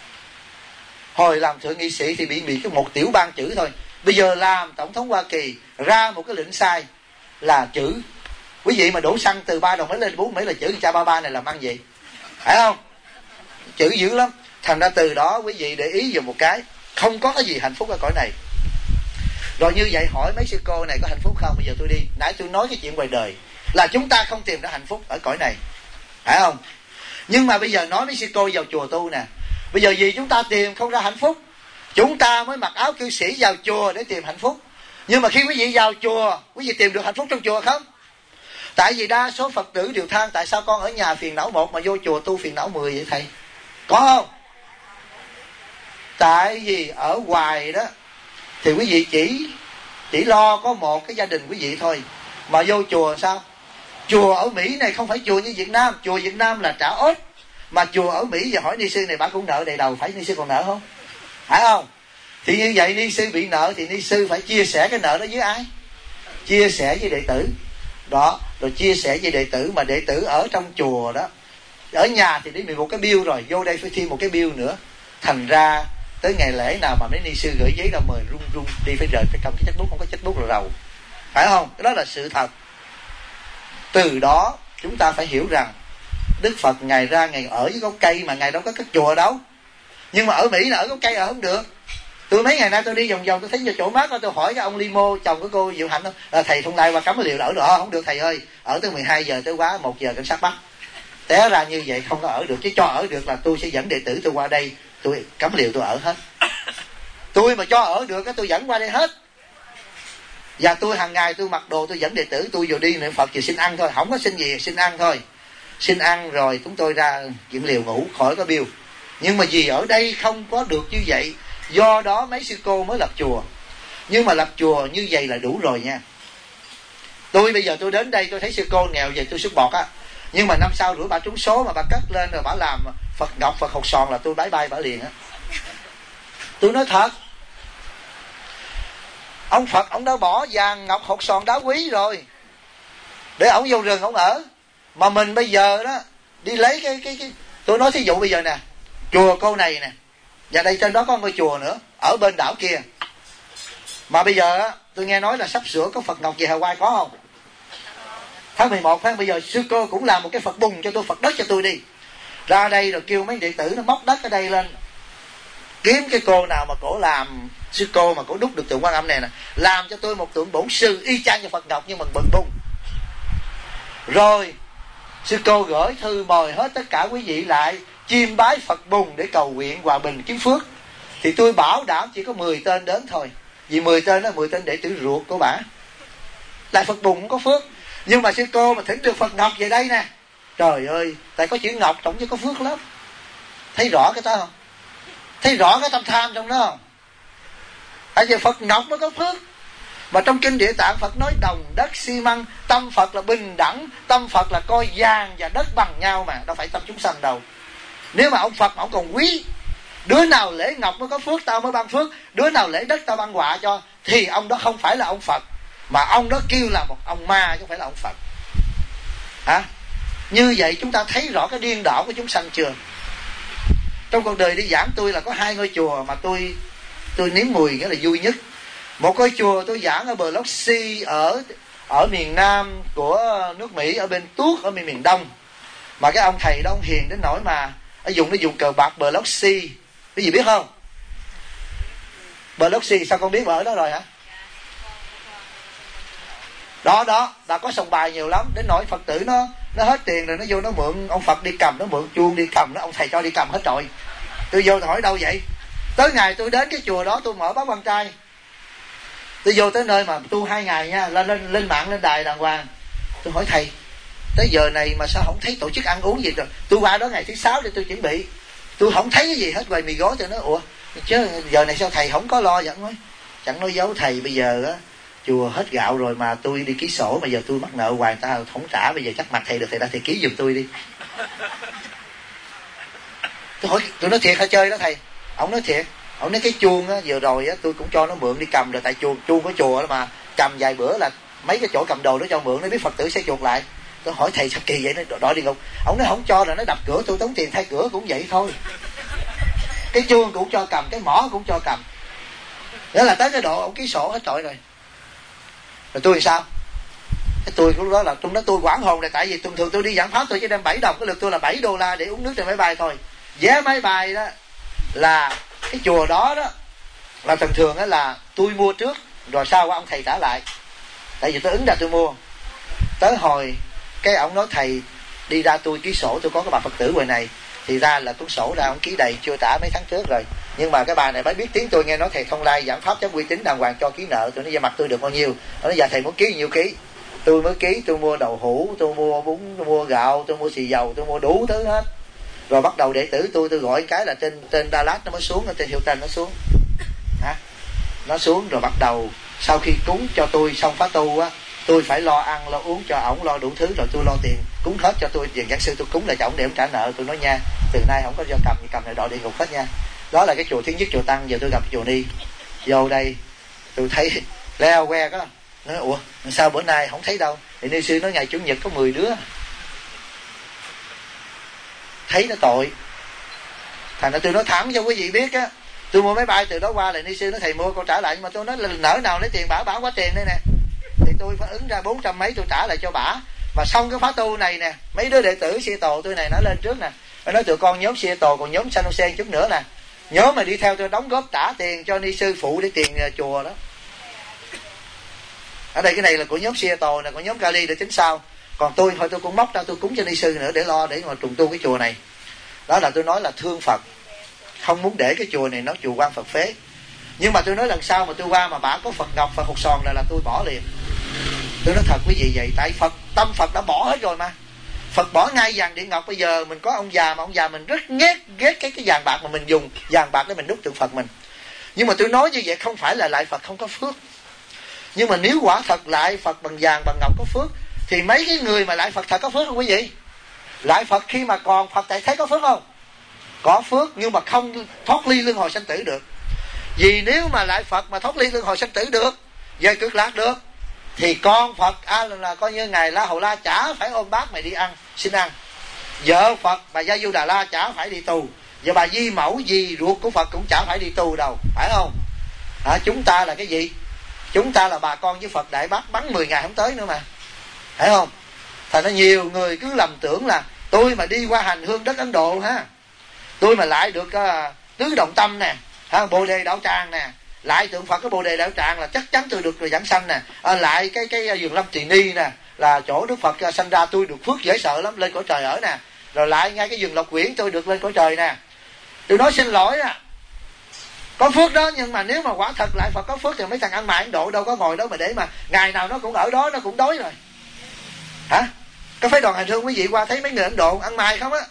[SPEAKER 1] Hồi làm thượng nghị sĩ thì bị cái một tiểu bang chữ thôi. Bây giờ làm tổng thống Hoa Kỳ ra một cái lệnh sai là chữ. Quý vị mà đổ xăng từ 3 đồng mấy lên 4 mấy là chữ cha ba này làm ăn gì? Phải không? Chữ dữ lắm. Thành ra từ đó quý vị để ý vào một cái, không có cái gì hạnh phúc ở cõi này. Rồi như vậy hỏi mấy sư cô này có hạnh phúc không? Bây giờ tôi đi. Nãy tôi nói cái chuyện ngoài đời là chúng ta không tìm ra hạnh phúc ở cõi này. Phải không? Nhưng mà bây giờ nói mấy sư cô vào chùa tu nè, bây giờ vì chúng ta tìm không ra hạnh phúc, chúng ta mới mặc áo cư sĩ vào chùa để tìm hạnh phúc. Nhưng mà khi quý vị vào chùa, quý vị tìm được hạnh phúc trong chùa không? Tại vì đa số Phật tử đều than tại sao con ở nhà phiền não 1 mà vô chùa tu phiền não 10 vậy thầy? Có không? Tại vì ở ngoài đó thì quý vị chỉ lo có một cái gia đình quý vị thôi. Mà vô chùa sao? Chùa ở Mỹ này không phải chùa như Việt Nam. Chùa Việt Nam là trả ốt. Mà chùa ở Mỹ giờ hỏi ni sư này bà cũng nợ đầy đầu, phải ni sư còn nợ không? Phải không? Thì như vậy ni sư bị nợ thì ni sư phải chia sẻ cái nợ đó với ai? Chia sẻ với đệ tử. Đó, rồi chia sẻ với đệ tử, mà đệ tử ở trong chùa đó Ở nhà thì đi 11 cái bill rồi, vô đây phải thêm một cái bill nữa. Thành ra tới ngày lễ nào mà mấy ni sư gửi giấy ra mời run run đi phải rời phải cầm cái checkbook, không có checkbook là rầu. Phải không? Cái đó là sự thật. Từ đó chúng ta phải hiểu rằng Đức Phật Ngài ra Ngài ở với gốc cây mà Ngài đâu có cất chùa đâu. Nhưng mà ở Mỹ là ở gốc cây ở không được. Tôi mấy ngày nay tôi đi vòng vòng tôi thấy cho chỗ mát đó, tôi hỏi cái ông Limo chồng của cô Diệu Hạnh đó, thầy Thông Lai qua cắm liều là ở được không được thầy ơi, ở tới 12 giờ tới quá 1 giờ cảnh sát bắt. Té ra như vậy không có ở được, chứ cho ở được là tôi sẽ dẫn đệ tử tôi qua đây, tôi cắm liều tôi ở hết. Tôi mà cho ở được tôi dẫn qua đây hết. Và tôi hàng ngày tôi mặc đồ tôi dẫn đệ tử tôi vừa đi niệm Phật chỉ xin ăn thôi, không có xin gì, xin ăn thôi. Xin ăn rồi chúng tôi ra dựng liều ngủ khỏi có bill. Nhưng mà vì ở đây không có được như vậy, do đó mấy sư cô mới lập chùa. Nhưng mà lập chùa như vậy là đủ rồi nha. Tôi bây giờ tôi đến đây tôi thấy sư cô nghèo vậy tôi sức bọt á. Nhưng mà năm sau rủi bà trúng số mà bà cất lên rồi bà làm Phật ngọc Phật hột sòn là tôi bái bay bà liền á. Tôi nói thật. Ông Phật ông đã bỏ vàng ngọc hột sòn đá quý rồi để ông vô rừng ông ở. Mà mình bây giờ đó đi lấy cái tôi nói thí dụ bây giờ nè, chùa cô này nè, và đây trên đó có một ngôi chùa nữa ở bên đảo kia. Mà bây giờ á tôi nghe nói là sắp sửa có Phật ngọc về Hawaii có không? Tháng 11 tháng bây giờ sư cô cũng làm một cái Phật bùn cho tôi, Phật đất cho tôi đi. Ra đây rồi kêu mấy đệ tử nó móc đất ở đây lên. Kiếm cái cô nào mà cổ làm sư cô mà cổ đúc được tượng Quan Âm này nè, làm cho tôi một tượng bổn sư y chang như Phật ngọc nhưng mà bần bung. Rồi sư cô gửi thư mời hết tất cả quý vị lại chiêm bái Phật bùn để cầu nguyện hòa bình kiếm phước. Thì tôi bảo đảm chỉ có 10 tên đến thôi. Vì 10 tên đó 10 tên đệ tử ruột của bả. Lại Phật bùn không có phước. Nhưng mà sư cô mà thỉnh được Phật ngọc về đây nè, trời ơi, tại có chữ ngọc tổng chứ có phước lắm. Thấy rõ cái đó không? Thấy rõ cái tâm tham trong đó không? Tại vì Phật ngọc mới có phước. Mà trong kinh Địa Tạng Phật nói đồng đất xi măng, tâm Phật là bình đẳng, tâm Phật là coi vàng và đất bằng nhau mà, đâu phải tâm chúng sanh đâu. Nếu mà ông Phật mà ông còn quý, đứa nào lễ ngọc mới có phước tao mới ban phước, đứa nào lễ đất tao ban họa cho, thì ông đó không phải là ông Phật, mà ông đó kêu là một ông ma chứ không phải là ông Phật. Hả? Như vậy chúng ta thấy rõ cái điên đảo của chúng sanh chưa? Trong cuộc đời đi giảng tôi là có 2 ngôi chùa mà tôi nếm mùi nghĩa là vui nhất. Một ngôi chùa tôi giảng ở Biloxi ở miền Nam của nước Mỹ, ở bên Tuốt ở miền Đông. Mà cái ông thầy đó ông hiền đến nỗi mà nó dùng cờ bạc Biloxi. Cái gì biết không? Biloxi sao con biết mà ở đó rồi hả? Đó là có sòng bài nhiều lắm, đến nỗi Phật tử nó hết tiền rồi nó vô nó mượn ông Phật đi cầm, nó mượn chuông đi cầm, nó ông thầy cho đi cầm hết rồi. Tôi vô tôi hỏi đâu vậy? Tới ngày tôi đến cái chùa đó tôi mở báo Quan Trai. Tôi vô tới nơi mà tu 2 ngày nha, lên mạng lên đài đàng hoàng. Tôi hỏi thầy, tới giờ này mà sao không thấy tổ chức ăn uống gì rồi? Tôi qua đó ngày thứ 6 để tôi chuẩn bị. Tôi không thấy cái gì hết, quầy mì gói. Tôi nói ủa chứ giờ này sao thầy không có lo vậy? Chẳng nói giấu thầy, bây giờ á chùa hết gạo rồi mà tôi đi ký sổ, mà giờ tôi mắc nợ hoài ta không trả, bây giờ chắc mặt thầy được thầy đã thầy ký giùm tôi đi. Tôi hỏi, tôi nói thiệt hả chơi đó thầy? Ông nói thiệt. Ông nói cái chuông á vừa rồi á tôi cũng cho nó mượn đi cầm rồi, tại chuông của chùa đó mà cầm vài bữa là mấy cái chỗ cầm đồ nó cho mượn, nó biết Phật tử sẽ chuộc lại. Tôi hỏi thầy sao kỳ vậy, nó đòi đi không? Ông nói không cho là nó đập cửa tôi tốn tiền thay cửa cũng vậy thôi. Cái chuông cũng cho cầm, cái mỏ cũng cho cầm. Đó là tới cái độ ông ký sổ hết trọi rồi. Rồi tôi thì sao? Cái tôi lúc đó là tôi quảng hồn này, tại vì thường thường tôi đi giảng pháp tôi chỉ đem 7 đồng, cái lượt tôi là $7 để uống nước trên máy bay thôi. Vé máy bay đó là cái chùa đó là thường đó là tôi mua trước rồi sau qua ông thầy trả lại, tại vì tôi ứng ra tôi mua. Tới hồi cái ông nói thầy đi ra tôi ký sổ, tôi có cái bà Phật tử ngoài này thì ra là cuốn sổ ra ông ký đầy chưa trả mấy tháng trước rồi. Nhưng mà cái bà này mới biết tiếng tôi, nghe nói thầy Thông Lai giảng pháp chấm uy tín đàng hoàng cho ký nợ. Tôi nói ra mặt tôi được bao nhiêu? Nó nói dạ thầy muốn ký nhiêu ký. Tôi mới ký, tôi mua đậu hũ, tôi mua bún, tôi mua gạo, tôi mua xì dầu, tôi mua đủ thứ hết. Rồi bắt đầu đệ tử tôi gọi cái là trên Dallas nó mới xuống, ở trên Hilton nó xuống. Nó xuống rồi bắt đầu sau khi cúng cho tôi xong khóa tu á, tôi phải lo ăn lo uống cho ổng, lo đủ thứ, rồi tôi lo tiền cúng hết cho tôi. Tiền giảng sư tôi cúng lại cho ổng để ổng trả nợ. Tôi nói nha, từ nay không có do cầm này đòi địa ngục hết nha. Đó là cái chùa thứ nhất, chùa Tăng. Giờ tôi gặp chùa Ni vô đây tôi thấy leo que đó. Nói ủa sao bữa nay không thấy đâu? Thì ni sư nói ngày chủ nhật có 10 đứa. thấy nó tội. Thành ra tôi nói thẳng cho quý vị biết á, tôi mua máy bay từ đó qua lại Ni sư, nó thầy mua con trả lại, nhưng mà tôi nói là nỡ nào lấy tiền bả quá tiền đây nè, thì tôi phải ứng ra 400 mấy tôi trả lại cho bả. Mà xong cái khóa tu này nè, mấy đứa đệ tử Seattle tôi này nó lên trước nè, nó nói tụi con nhóm Seattle còn nhóm San Jose chút nữa nè, nhóm mà đi theo tôi đóng góp trả tiền cho Ni sư phụ để tiền chùa đó. Ở đây cái này là của nhóm Seattle nè, của nhóm Cali để tính sau. Còn tôi thôi tôi cũng móc ra tôi cúng cho Ni sư nữa để lo để mà trùng tu cái chùa này. Đó là tôi nói là thương Phật, không muốn để cái chùa này nó chùa quan Phật phế. Nhưng mà tôi nói lần sau mà tôi qua mà bả có Phật ngọc và hột sòn là tôi bỏ liền. Tôi nói thật quý vị vậy, tại Phật tâm Phật đã bỏ hết rồi mà. Phật bỏ ngay vàng điện ngọc. Bây giờ mình có ông già mà ông già mình rất ghét cái vàng bạc mà mình dùng vàng bạc để mình đúc tượng Phật mình. Nhưng mà tôi nói như vậy không phải là lại Phật không có phước. Nhưng mà nếu quả thật lại Phật bằng vàng bằng ngọc có phước, thì mấy cái người mà lại Phật thật có phước không quý vị? Lại Phật khi mà còn Phật tại thấy có phước không? Có phước, nhưng mà không thoát ly luân hồi sanh tử được. Vì nếu mà lại Phật mà thoát ly luân hồi sanh tử được, về cực lạc được, thì con Phật là coi như ngài La Hầu La chả phải ôm bát mày đi ăn xin ăn. Vợ Phật bà Gia Du Đà La chả phải đi tù, và bà Di Mẫu dì ruột của Phật cũng chả phải đi tù đâu, phải không? Chúng ta là cái gì? Chúng ta là bà con với Phật Đại Bác bắn 10 ngày không tới nữa mà, phải không? Thành ra nhiều người cứ lầm tưởng là tôi mà đi qua hành hương đất Ấn Độ ha, tôi mà lại được tứ động tâm nè, Bồ Đề Đạo Tràng nè, lại tượng Phật cái Bồ Đề Đạo Tràng là chắc chắn tôi được rồi giảng sanh nè, lại cái vườn Lâm Tỳ Ni nè là chỗ Đức Phật sanh ra, tôi được phước dễ sợ lắm, lên cõi trời ở nè, rồi lại ngay cái vườn Lộc Quyển tôi được lên cõi trời nè. Tôi nói xin lỗi có phước đó, nhưng mà nếu mà quả thật lại Phật có phước thì mấy thằng ăn mày Ấn Độ đâu có ngồi đó mà để mà ngày nào nó cũng ở đó, nó cũng đói rồi. Hả? Có phải đoàn hành hương quý vị qua thấy mấy người Ấn Độ ăn mày không á?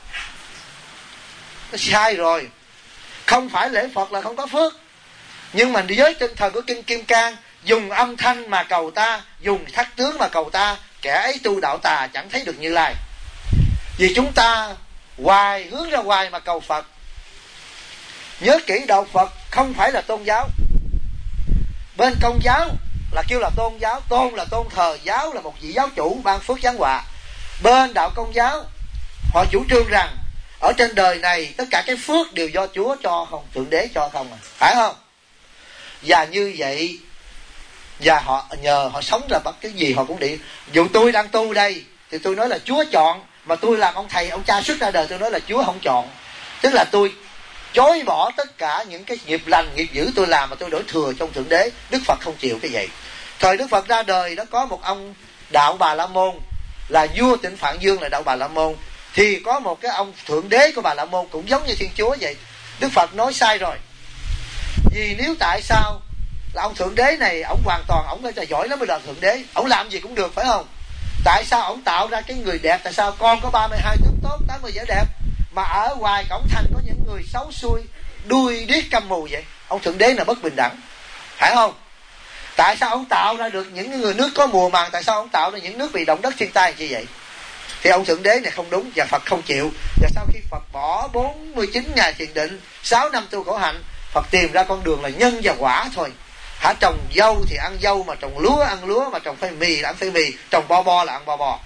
[SPEAKER 1] Nó sai rồi. Không phải lễ Phật là không có phước, nhưng mà với tinh thần của Kinh Kim Cang, dùng âm thanh mà cầu ta, dùng thắt tướng mà cầu ta, kẻ ấy tu đạo tà chẳng thấy được Như Lai. Vì chúng ta hoài hướng ra hoài mà cầu Phật. Nhớ kỹ, đạo Phật không phải là tôn giáo. Bên Công giáo là kêu là tôn giáo, tôn là tôn thờ, giáo là một vị giáo chủ ban phước giáng họa. Bên đạo Công giáo họ chủ trương rằng ở trên đời này tất cả cái phước đều do Chúa cho không, Thượng Đế cho không phải không? Và như vậy, và họ nhờ họ sống ra bất cái gì họ cũng đi. Dù tôi đang tu đây thì tôi nói là Chúa chọn, mà tôi làm ông thầy ông cha xuất ra đời tôi nói là Chúa không chọn. Tức là tôi chối bỏ tất cả những cái nghiệp lành nghiệp dữ tôi làm mà tôi đổi thừa trong Thượng Đế. Đức Phật không chịu cái vậy. Thời Đức Phật ra đời đó có một ông Đạo Bà La Môn là vua Tịnh Phạn Dương là Đạo Bà La Môn, thì có một cái ông Thượng Đế của Bà La Môn cũng giống như Thiên Chúa vậy. Đức Phật nói sai rồi. Vì nếu tại sao là ông Thượng Đế này ổng hoàn toàn ổng là giỏi lắm mới là Thượng Đế, ổng làm gì cũng được phải không? Tại sao ổng tạo ra cái người đẹp? Tại sao con có 32 tướng tốt 80 vẻ đẹp, mà ở ngoài cổng thành có những người xấu xui đuôi điếc câm mù vậy? Ông Thượng Đế là bất bình đẳng, phải không? Tại sao ông tạo ra được những người nước có mùa màng? Tại sao ông tạo ra những nước bị động đất thiên tai như vậy? Thì ông Thượng Đế này không đúng, và Phật không chịu. Và sau khi Phật bỏ 49 ngày thiền định, 6 năm tu khổ hạnh, Phật tìm ra con đường là nhân và quả thôi. Trồng dâu thì ăn dâu, mà trồng lúa ăn lúa, mà trồng phơi mì là ăn phơi mì, trồng bo bo là ăn bo bo.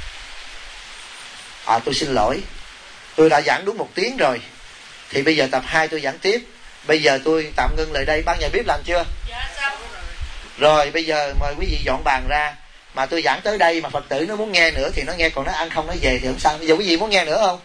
[SPEAKER 1] Tôi xin lỗi, tôi đã giảng đúng 1 tiếng rồi, thì bây giờ tập 2 tôi giảng tiếp. Bây giờ tôi tạm ngưng lại đây. Ban nhà bếp làm chưa?
[SPEAKER 3] Dạ xong
[SPEAKER 1] rồi. Bây giờ mời quý vị dọn bàn ra. Mà tôi giảng tới đây mà Phật tử nó muốn nghe nữa thì nó nghe, còn nó ăn không nó về thì không sao. Bây giờ quý vị muốn nghe nữa không?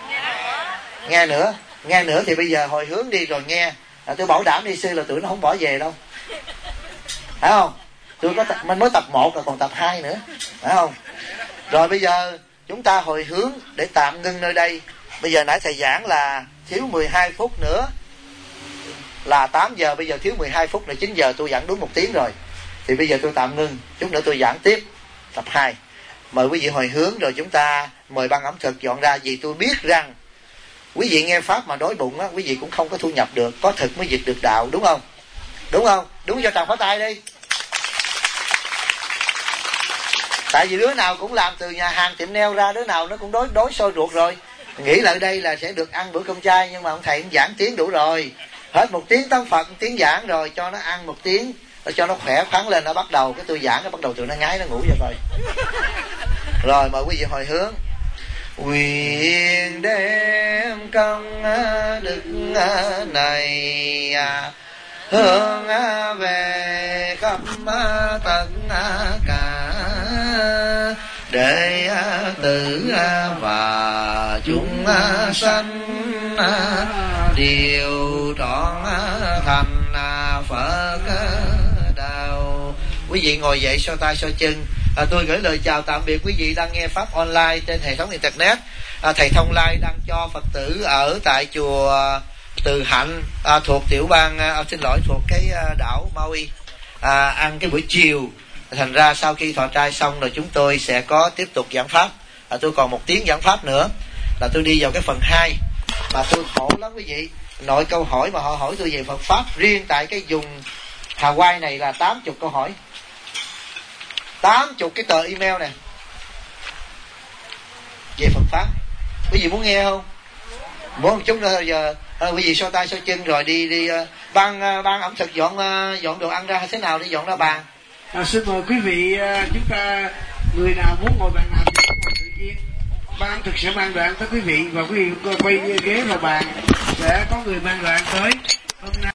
[SPEAKER 1] Nghe nữa thì bây giờ hồi hướng đi rồi nghe. Tôi bảo đảm đi sư là tụi nó không bỏ về đâu, phải không? Tôi có mình mới tập 1 rồi còn tập 2 nữa, phải không? Rồi bây giờ chúng ta hồi hướng để tạm ngưng nơi đây. Bây giờ nãy thầy giảng là thiếu 12 phút nữa là 8 giờ, bây giờ thiếu 12 phút là 9 giờ, tôi giảng đúng 1 tiếng rồi. Thì bây giờ tôi tạm ngưng, chút nữa tôi giảng tiếp tập 2. Mời quý vị hồi hướng rồi chúng ta mời ban ẩm thực dọn ra. Vì tôi biết rằng quý vị nghe Pháp mà đói bụng á, quý vị cũng không có thu nhập được. Có thực mới diệt được đạo, đúng không? Đúng không? Đúng cho tràng phá tay đi. Tại vì đứa nào cũng làm từ nhà hàng tiệm neo ra, đứa nào nó cũng đói sôi ruột rồi. Nghĩ lại đây là sẽ được ăn bữa cơm chay, nhưng mà ông thầy giảng tiếng đủ rồi. Hết 1 tiếng tán Phật, 1 tiếng giảng rồi, cho nó ăn 1 tiếng, cho nó khỏe khoắn lên. Nó bắt đầu cái tôi giảng, nó bắt đầu tụi nó ngái nó ngủ vậy rồi. Rồi mời quý vị hồi hướng. Nguyện đem công đức này hướng về khắp tất cả đệ tử và chúng sanh đều trọn thành Phật đạo. Quý vị ngồi dậy so tay so chân. Tôi gửi lời chào tạm biệt quý vị đang nghe pháp online trên hệ thống internet. Thầy Thông Lai đang cho Phật tử ở tại chùa Từ Hạnh thuộc tiểu bang thuộc cái đảo Maui ăn cái buổi chiều. Thành ra sau khi thọ trai xong rồi chúng tôi sẽ có tiếp tục giảng pháp. Tôi còn 1 tiếng giảng pháp nữa là tôi đi vào cái phần 2. Mà tôi khổ lắm quý vị. Nội câu hỏi mà họ hỏi tôi về Phật pháp riêng tại cái vùng Hawaii này là 80 câu hỏi, 80 cái tờ email này về Phật pháp. Quý vị muốn nghe không? Muốn một chút nữa giờ quý vị so tay so chân rồi đi ban ẩm thực dọn đồ ăn ra thế nào để dọn ra bàn.
[SPEAKER 3] Xin mời quý vị, chúng ta người nào muốn ngồi bàn nào thì ngồi tự nhiên. Ban ẩm thực sẽ mang đoạn tới quý vị và quý vị quay ghế vào bàn, sẽ có người mang đoạn tới. Hôm nay